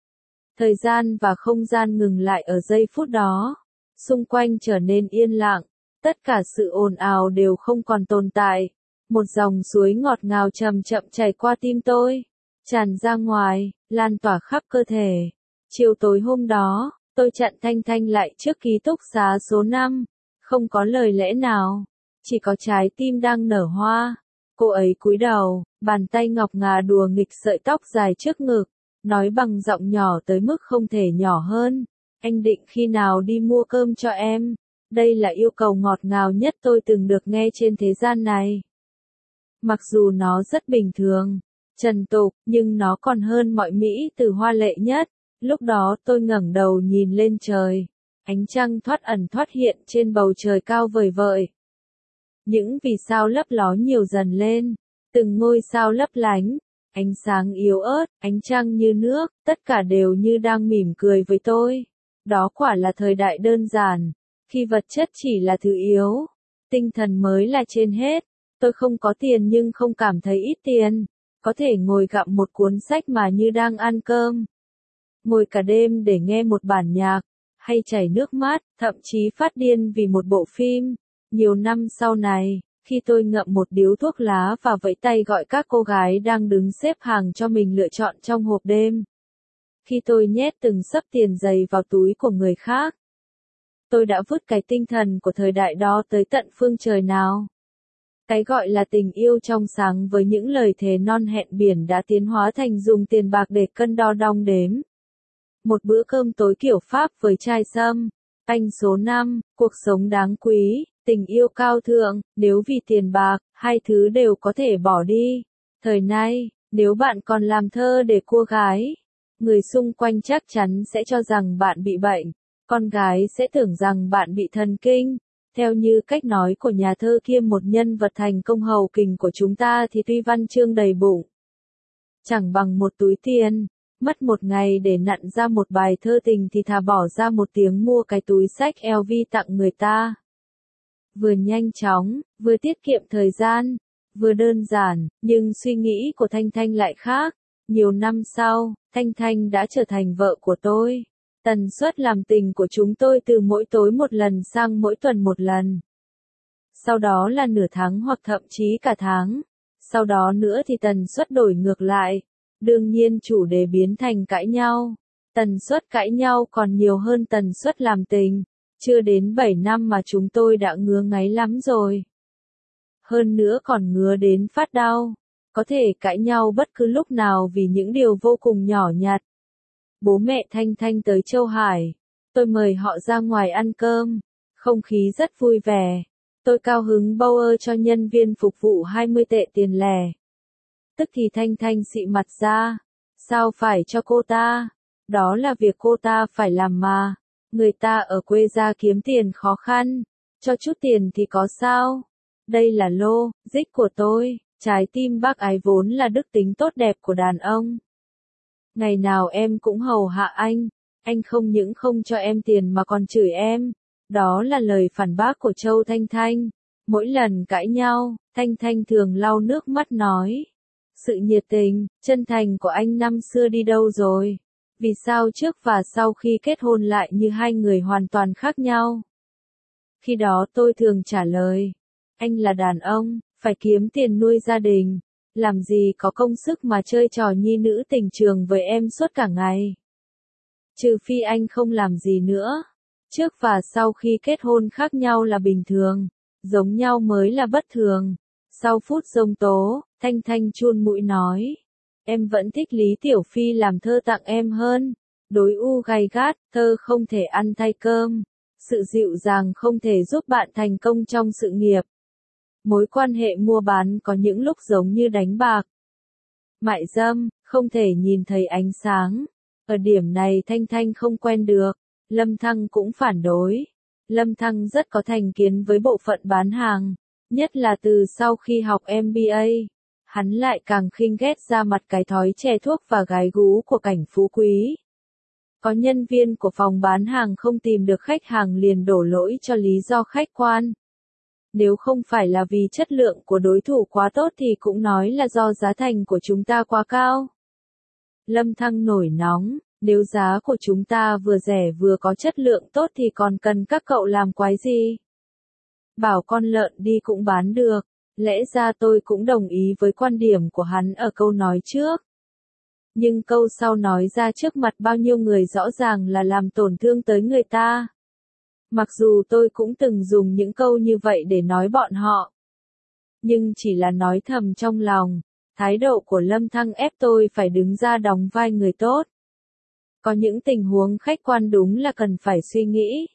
Thời gian và không gian ngừng lại ở giây phút đó. Xung quanh trở nên yên lặng. Tất cả sự ồn ào đều không còn tồn tại. Một dòng suối ngọt ngào chậm chậm chảy qua tim tôi. Tràn ra ngoài, lan tỏa khắp cơ thể. Chiều tối hôm đó, tôi chặn Thanh Thanh lại trước ký túc xá số năm. Không có lời lẽ nào. Chỉ có trái tim đang nở hoa. Cô ấy cúi đầu, bàn tay ngọc ngà đùa nghịch sợi tóc dài trước ngực. Nói bằng giọng nhỏ tới mức không thể nhỏ hơn. Anh định khi nào đi mua cơm cho em? Đây là yêu cầu ngọt ngào nhất tôi từng được nghe trên thế gian này. Mặc dù nó rất bình thường, trần tục, nhưng nó còn hơn mọi mỹ từ hoa lệ nhất. Lúc đó tôi ngẩng đầu nhìn lên trời. Ánh trăng thoát ẩn thoát hiện trên bầu trời cao vời vợi. Những vì sao lấp ló nhiều dần lên. Từng ngôi sao lấp lánh. Ánh sáng yếu ớt, ánh trăng như nước, tất cả đều như đang mỉm cười với tôi. Đó quả là thời đại đơn giản. Khi vật chất chỉ là thứ yếu. Tinh thần mới là trên hết. Tôi không có tiền nhưng không cảm thấy ít tiền. Có thể ngồi gặm một cuốn sách mà như đang ăn cơm. Ngồi cả đêm để nghe một bản nhạc. Hay chảy nước mắt, thậm chí phát điên vì một bộ phim. Nhiều năm sau này, khi tôi ngậm một điếu thuốc lá và vẫy tay gọi các cô gái đang đứng xếp hàng cho mình lựa chọn trong hộp đêm. Khi tôi nhét từng xấp tiền giày vào túi của người khác. Tôi đã vứt cái tinh thần của thời đại đó tới tận phương trời nào. Cái gọi là tình yêu trong sáng với những lời thề non hẹn biển đã tiến hóa thành dùng tiền bạc để cân đo đong đếm. Một bữa cơm tối kiểu Pháp với chai sâm. Anh số năm, cuộc sống đáng quý, tình yêu cao thượng, nếu vì tiền bạc, hai thứ đều có thể bỏ đi. Thời nay, nếu bạn còn làm thơ để cua gái, người xung quanh chắc chắn sẽ cho rằng bạn bị bệnh, con gái sẽ tưởng rằng bạn bị thần kinh. Theo như cách nói của nhà thơ kiêm một nhân vật thành công hầu kình của chúng ta thì tuy văn chương đầy bụng, chẳng bằng một túi tiền. Mất một ngày để nặn ra một bài thơ tình thì thà bỏ ra một tiếng mua cái túi xách L V tặng người ta. Vừa nhanh chóng, vừa tiết kiệm thời gian, vừa đơn giản, nhưng suy nghĩ của Thanh Thanh lại khác. Nhiều năm sau, Thanh Thanh đã trở thành vợ của tôi. Tần suất làm tình của chúng tôi từ mỗi tối một lần sang mỗi tuần một lần. Sau đó là nửa tháng hoặc thậm chí cả tháng. Sau đó nữa thì tần suất đổi ngược lại. Đương nhiên chủ đề biến thành cãi nhau. Tần suất cãi nhau còn nhiều hơn tần suất làm tình. Chưa đến bảy năm mà chúng tôi đã ngứa ngáy lắm rồi. Hơn nữa còn ngứa đến phát đau. Có thể cãi nhau bất cứ lúc nào vì những điều vô cùng nhỏ nhặt. Bố mẹ Thanh Thanh tới Châu Hải. Tôi mời họ ra ngoài ăn cơm. Không khí rất vui vẻ. Tôi cao hứng bâu ơ cho nhân viên phục vụ hai mươi tệ tiền lẻ. Tức thì Thanh Thanh xị mặt ra. Sao phải cho cô ta? Đó là việc cô ta phải làm mà. Người ta ở quê ra kiếm tiền khó khăn. Cho chút tiền thì có sao? Đây là lô, dích của tôi. Trái tim bác ái vốn là đức tính tốt đẹp của đàn ông. Ngày nào em cũng hầu hạ anh. Anh không những không cho em tiền mà còn chửi em. Đó là lời phản bác của Châu Thanh Thanh. Mỗi lần cãi nhau, Thanh Thanh thường lau nước mắt nói. Sự nhiệt tình, chân thành của anh năm xưa đi đâu rồi? Vì sao trước và sau khi kết hôn lại như hai người hoàn toàn khác nhau? Khi đó tôi thường trả lời. Anh là đàn ông, phải kiếm tiền nuôi gia đình. Làm gì có công sức mà chơi trò nhi nữ tình trường với em suốt cả ngày. Trừ phi anh không làm gì nữa. Trước và sau khi kết hôn khác nhau là bình thường. Giống nhau mới là bất thường. Sau phút giông tố, Thanh Thanh chun mũi nói. Em vẫn thích Lý Tiểu Phi làm thơ tặng em hơn. Đối u gay gắt, thơ không thể ăn thay cơm. Sự dịu dàng không thể giúp bạn thành công trong sự nghiệp. Mối quan hệ mua bán có những lúc giống như đánh bạc. Mại dâm, không thể nhìn thấy ánh sáng. Ở điểm này Thanh Thanh không quen được. Lâm Thăng cũng phản đối. Lâm Thăng rất có thành kiến với bộ phận bán hàng. Nhất là từ sau khi học M B A. Hắn lại càng khinh ghét ra mặt cái thói chè thuốc và gái gú của cảnh phú quý. Có nhân viên của phòng bán hàng không tìm được khách hàng liền đổ lỗi cho lý do khách quan. Nếu không phải là vì chất lượng của đối thủ quá tốt thì cũng nói là do giá thành của chúng ta quá cao. Lâm Thăng nổi nóng, nếu giá của chúng ta vừa rẻ vừa có chất lượng tốt thì còn cần các cậu làm quái gì? Bảo con lợn đi cũng bán được, lẽ ra tôi cũng đồng ý với quan điểm của hắn ở câu nói trước. Nhưng câu sau nói ra trước mặt bao nhiêu người rõ ràng là làm tổn thương tới người ta. Mặc dù tôi cũng từng dùng những câu như vậy để nói bọn họ. Nhưng chỉ là nói thầm trong lòng, thái độ của Lâm Thăng ép tôi phải đứng ra đóng vai người tốt. Có những tình huống khách quan đúng là cần phải suy nghĩ.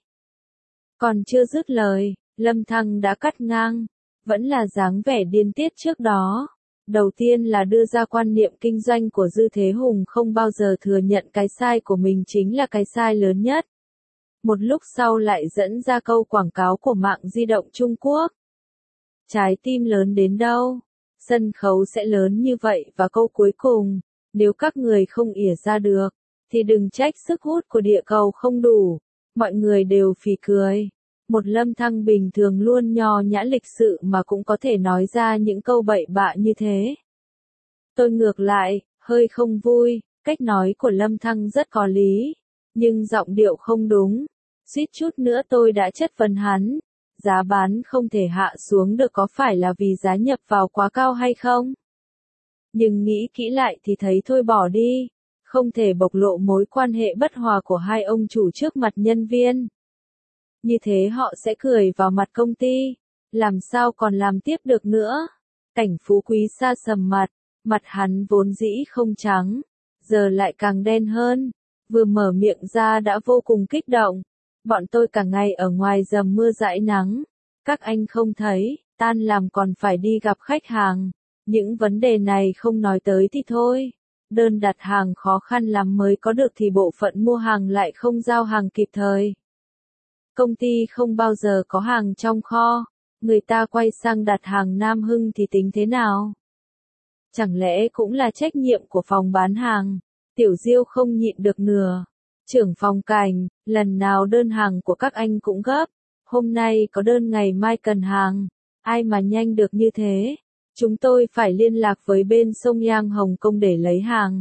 Còn chưa dứt lời, Lâm Thăng đã cắt ngang, vẫn là dáng vẻ điên tiết trước đó. Đầu tiên là đưa ra quan niệm kinh doanh của Dư Thế Hùng không bao giờ thừa nhận cái sai của mình chính là cái sai lớn nhất. Một lúc sau lại dẫn ra câu quảng cáo của mạng di động Trung Quốc. Trái tim lớn đến đâu, sân khấu sẽ lớn như vậy và câu cuối cùng, nếu các người không ỉa ra được, thì đừng trách sức hút của địa cầu không đủ. Mọi người đều phì cười. Một Lâm Thăng bình thường luôn nho nhã lịch sự mà cũng có thể nói ra những câu bậy bạ như thế. Tôi ngược lại, hơi không vui, cách nói của Lâm Thăng rất có lý, nhưng giọng điệu không đúng. Suýt chút nữa tôi đã chất vấn hắn, giá bán không thể hạ xuống được có phải là vì giá nhập vào quá cao hay không? Nhưng nghĩ kỹ lại thì thấy thôi bỏ đi, không thể bộc lộ mối quan hệ bất hòa của hai ông chủ trước mặt nhân viên. Như thế họ sẽ cười vào mặt công ty, làm sao còn làm tiếp được nữa. Cảnh Phú Quý sa sầm mặt, mặt hắn vốn dĩ không trắng, giờ lại càng đen hơn, vừa mở miệng ra đã vô cùng kích động. Bọn tôi cả ngày ở ngoài dầm mưa dãi nắng, các anh không thấy, tan làm còn phải đi gặp khách hàng. Những vấn đề này không nói tới thì thôi. Đơn đặt hàng khó khăn lắm mới có được thì bộ phận mua hàng lại không giao hàng kịp thời. Công ty không bao giờ có hàng trong kho, người ta quay sang đặt hàng Nam Hưng thì tính thế nào? Chẳng lẽ cũng là trách nhiệm của phòng bán hàng? Tiểu Diêu không nhịn được nửa. Trưởng phòng cảnh, lần nào đơn hàng của các anh cũng gấp, hôm nay có đơn ngày mai cần hàng, ai mà nhanh được như thế? Chúng tôi phải liên lạc với bên Sông Yang Hồng Kông để lấy hàng.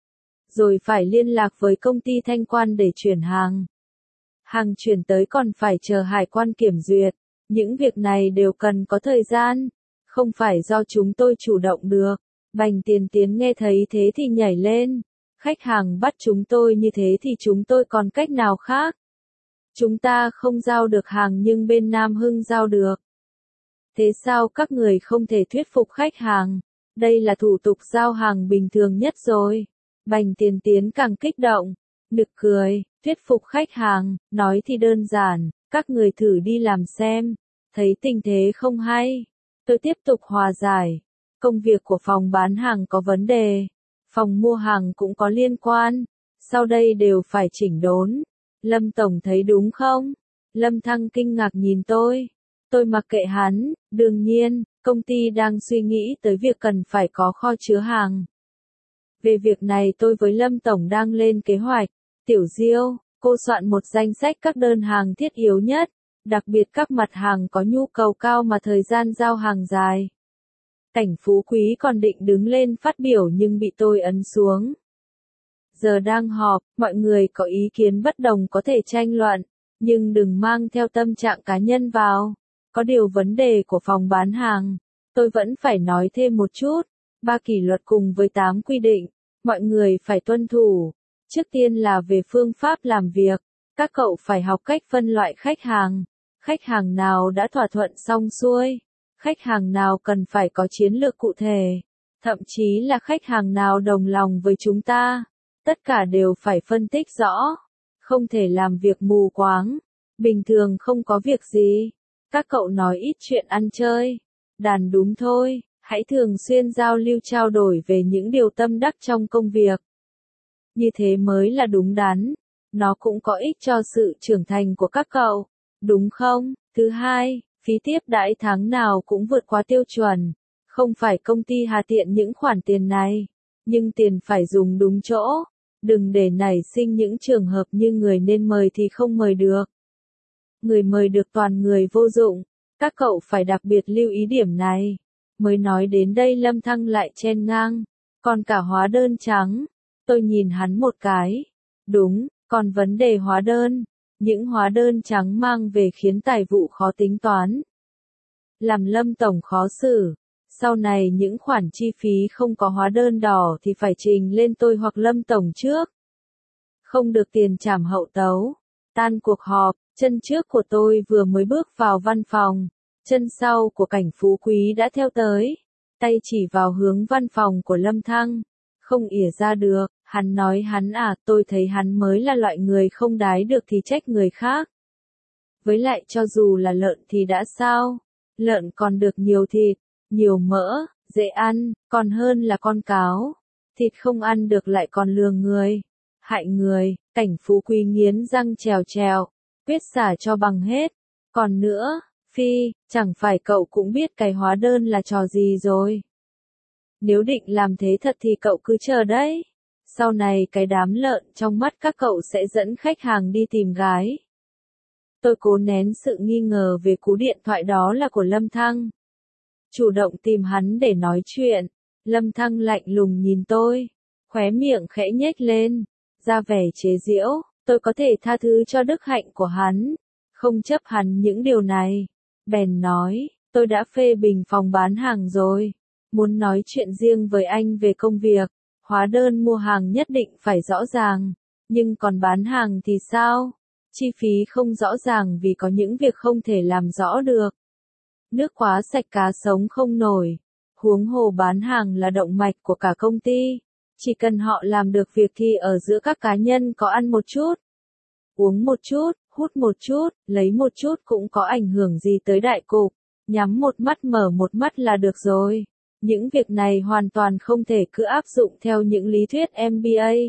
Rồi phải liên lạc với công ty thanh quan để chuyển hàng. Hàng chuyển tới còn phải chờ hải quan kiểm duyệt. Những việc này đều cần có thời gian, không phải do chúng tôi chủ động được. Bành Tiền Tiến nghe thấy thế thì nhảy lên. Khách hàng bắt chúng tôi như thế thì chúng tôi còn cách nào khác? Chúng ta không giao được hàng nhưng bên Nam Hưng giao được. Thế sao các người không thể thuyết phục khách hàng? Đây là thủ tục giao hàng bình thường nhất rồi. Bành Tiền Tiến càng kích động, nực cười, thuyết phục khách hàng, nói thì đơn giản, các người thử đi làm xem, thấy tình thế không hay. Tôi tiếp tục hòa giải, công việc của phòng bán hàng có vấn đề, phòng mua hàng cũng có liên quan, sau đây đều phải chỉnh đốn. Lâm Tổng thấy đúng không? Lâm Thăng kinh ngạc nhìn tôi. Tôi mặc kệ hắn, đương nhiên, công ty đang suy nghĩ tới việc cần phải có kho chứa hàng. Về việc này tôi với Lâm Tổng đang lên kế hoạch. Tiểu Diêu, cô soạn một danh sách các đơn hàng thiết yếu nhất, đặc biệt các mặt hàng có nhu cầu cao mà thời gian giao hàng dài. Cảnh Phú Quý còn định đứng lên phát biểu nhưng bị tôi ấn xuống. Giờ đang họp, mọi người có ý kiến bất đồng có thể tranh luận, nhưng đừng mang theo tâm trạng cá nhân vào. Có điều vấn đề của phòng bán hàng, tôi vẫn phải nói thêm một chút. Ba kỷ luật cùng với tám quy định, mọi người phải tuân thủ. Trước tiên là về phương pháp làm việc, các cậu phải học cách phân loại khách hàng. Khách hàng nào đã thỏa thuận xong xuôi, khách hàng nào cần phải có chiến lược cụ thể, thậm chí là khách hàng nào đồng lòng với chúng ta. Tất cả đều phải phân tích rõ, không thể làm việc mù quáng. Bình thường không có việc gì, các cậu nói ít chuyện ăn chơi, đàn đúng thôi, hãy thường xuyên giao lưu trao đổi về những điều tâm đắc trong công việc. Như thế mới là đúng đắn, nó cũng có ích cho sự trưởng thành của các cậu, đúng không? Thứ hai, phí tiếp đãi tháng nào cũng vượt quá tiêu chuẩn, không phải công ty hà tiện những khoản tiền này, nhưng tiền phải dùng đúng chỗ, đừng để nảy sinh những trường hợp như người nên mời thì không mời được. Người mời được toàn người vô dụng, Các cậu phải đặc biệt lưu ý điểm này. Mới nói đến đây Lâm Thăng lại chen ngang. Còn cả hóa đơn trắng. Tôi nhìn hắn một cái. Đúng, còn vấn đề hóa đơn. Những hóa đơn trắng mang về khiến tài vụ khó tính toán. Làm Lâm Tổng khó xử. Sau này những khoản chi phí không có hóa đơn đỏ thì phải trình lên tôi hoặc Lâm Tổng trước. Không được tiền trảm hậu tấu. Tan cuộc họp, chân trước của tôi vừa mới bước vào văn phòng. Chân sau của Cảnh Phú Quý đã theo tới. Tay chỉ vào hướng văn phòng của Lâm Thăng. Không ỉa ra được, hắn nói hắn à, tôi thấy hắn mới là loại người không đái được thì trách người khác. Với lại cho dù là lợn thì đã sao? Lợn còn được nhiều thịt, nhiều mỡ, dễ ăn, còn hơn là con cáo. Thịt không ăn được lại còn lừa người, hại người. Cảnh Phú Quý nghiến răng trèo trèo, quyết xả cho bằng hết. Còn nữa, Phi, chẳng phải cậu cũng biết cái hóa đơn là trò gì rồi. Nếu định làm thế thật thì cậu cứ chờ đấy. Sau này cái đám lợn trong mắt các cậu sẽ dẫn khách hàng đi tìm gái. Tôi cố nén sự nghi ngờ về cú điện thoại đó là của Lâm Thăng. Chủ động tìm hắn để nói chuyện. Lâm Thăng lạnh lùng nhìn tôi. Khóe miệng khẽ nhếch lên. Ra vẻ chế giễu. Tôi có thể tha thứ cho đức hạnh của hắn. Không chấp hắn những điều này. Bèn nói. Tôi đã phê bình phòng bán hàng rồi. Muốn nói chuyện riêng với anh về công việc. Hóa đơn mua hàng nhất định phải rõ ràng. Nhưng còn bán hàng thì sao? Chi phí không rõ ràng vì có những việc không thể làm rõ được. Nước quá sạch cá sống không nổi. Huống hồ bán hàng là động mạch của cả công ty. Chỉ cần họ làm được việc thì ở giữa các cá nhân có ăn một chút, uống một chút, hút một chút, lấy một chút cũng có ảnh hưởng gì tới đại cục. Nhắm một mắt mở một mắt là được rồi. Những việc này hoàn toàn không thể cứ áp dụng theo những lý thuyết em bê a.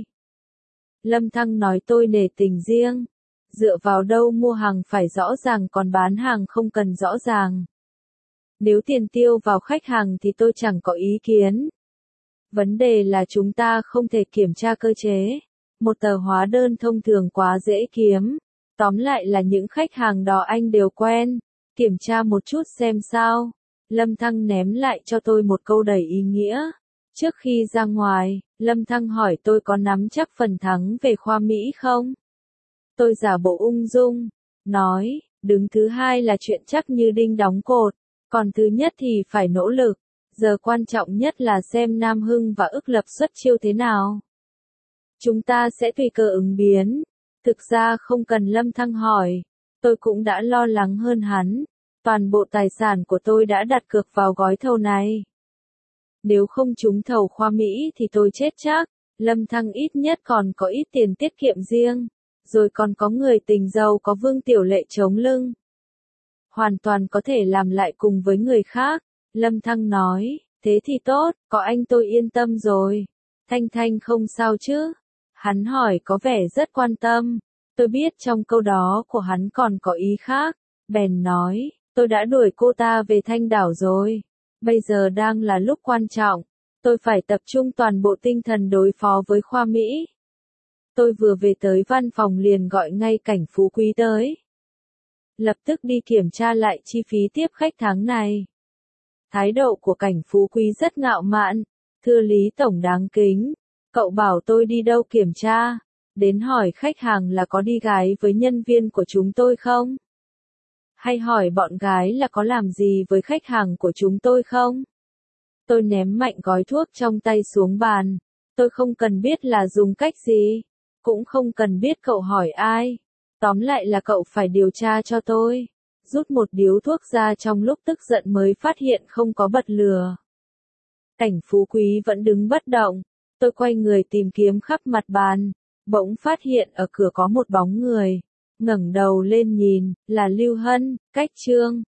Lâm Thăng nói tôi nể tình riêng. Dựa vào đâu mua hàng phải rõ ràng còn bán hàng không cần rõ ràng. Nếu tiền tiêu vào khách hàng thì tôi chẳng có ý kiến. Vấn đề là chúng ta không thể kiểm tra cơ chế. Một tờ hóa đơn thông thường quá dễ kiếm. Tóm lại là những khách hàng đó anh đều quen. Kiểm tra một chút xem sao. Lâm Thăng ném lại cho tôi một câu đầy ý nghĩa. Trước khi ra ngoài, Lâm Thăng hỏi tôi có nắm chắc phần thắng về khoa Mỹ không? Tôi giả bộ ung dung, nói, đứng thứ hai là chuyện chắc như đinh đóng cột, còn thứ nhất thì phải nỗ lực. Giờ quan trọng nhất là xem Nam Hưng và Ức Lập xuất chiêu thế nào. Chúng ta sẽ tùy cơ ứng biến. Thực ra không cần Lâm Thăng hỏi, tôi cũng đã lo lắng hơn hắn. Toàn bộ tài sản của tôi đã đặt cược vào gói thầu này. Nếu không trúng thầu khoa Mỹ thì tôi chết chắc. Lâm Thăng ít nhất còn có ít tiền tiết kiệm riêng. Rồi còn có người tình giàu có Vương Tiểu Lệ chống lưng. Hoàn toàn có thể làm lại cùng với người khác. Lâm Thăng nói, thế thì tốt, có anh tôi yên tâm rồi. Thanh Thanh không sao chứ? Hắn hỏi có vẻ rất quan tâm. Tôi biết trong câu đó của hắn còn có ý khác. Bèn nói, tôi đã đuổi cô ta về Thanh Đảo rồi. Bây giờ đang là lúc quan trọng. Tôi phải tập trung toàn bộ tinh thần đối phó với khoa Mỹ. Tôi vừa về tới văn phòng liền gọi ngay Cảnh Phú Quý tới. Lập tức đi kiểm tra lại chi phí tiếp khách tháng này. Thái độ của Cảnh Phú Quý rất ngạo mạn. Thưa Lý Tổng đáng kính. Cậu bảo tôi đi đâu kiểm tra? Đến hỏi khách hàng là có đi gái với nhân viên của chúng tôi không? Hay hỏi bọn gái là có làm gì với khách hàng của chúng tôi không? Tôi ném mạnh gói thuốc trong tay xuống bàn. Tôi không cần biết là dùng cách gì. Cũng không cần biết cậu hỏi ai. Tóm lại là cậu phải điều tra cho tôi. Rút một điếu thuốc ra trong lúc tức giận mới phát hiện không có bật lửa. Cảnh Phú Quý vẫn đứng bất động. Tôi quay người tìm kiếm khắp mặt bàn. Bỗng phát hiện ở cửa có một bóng người. Ngẩng đầu lên nhìn, là Lưu Hân, cách Trương.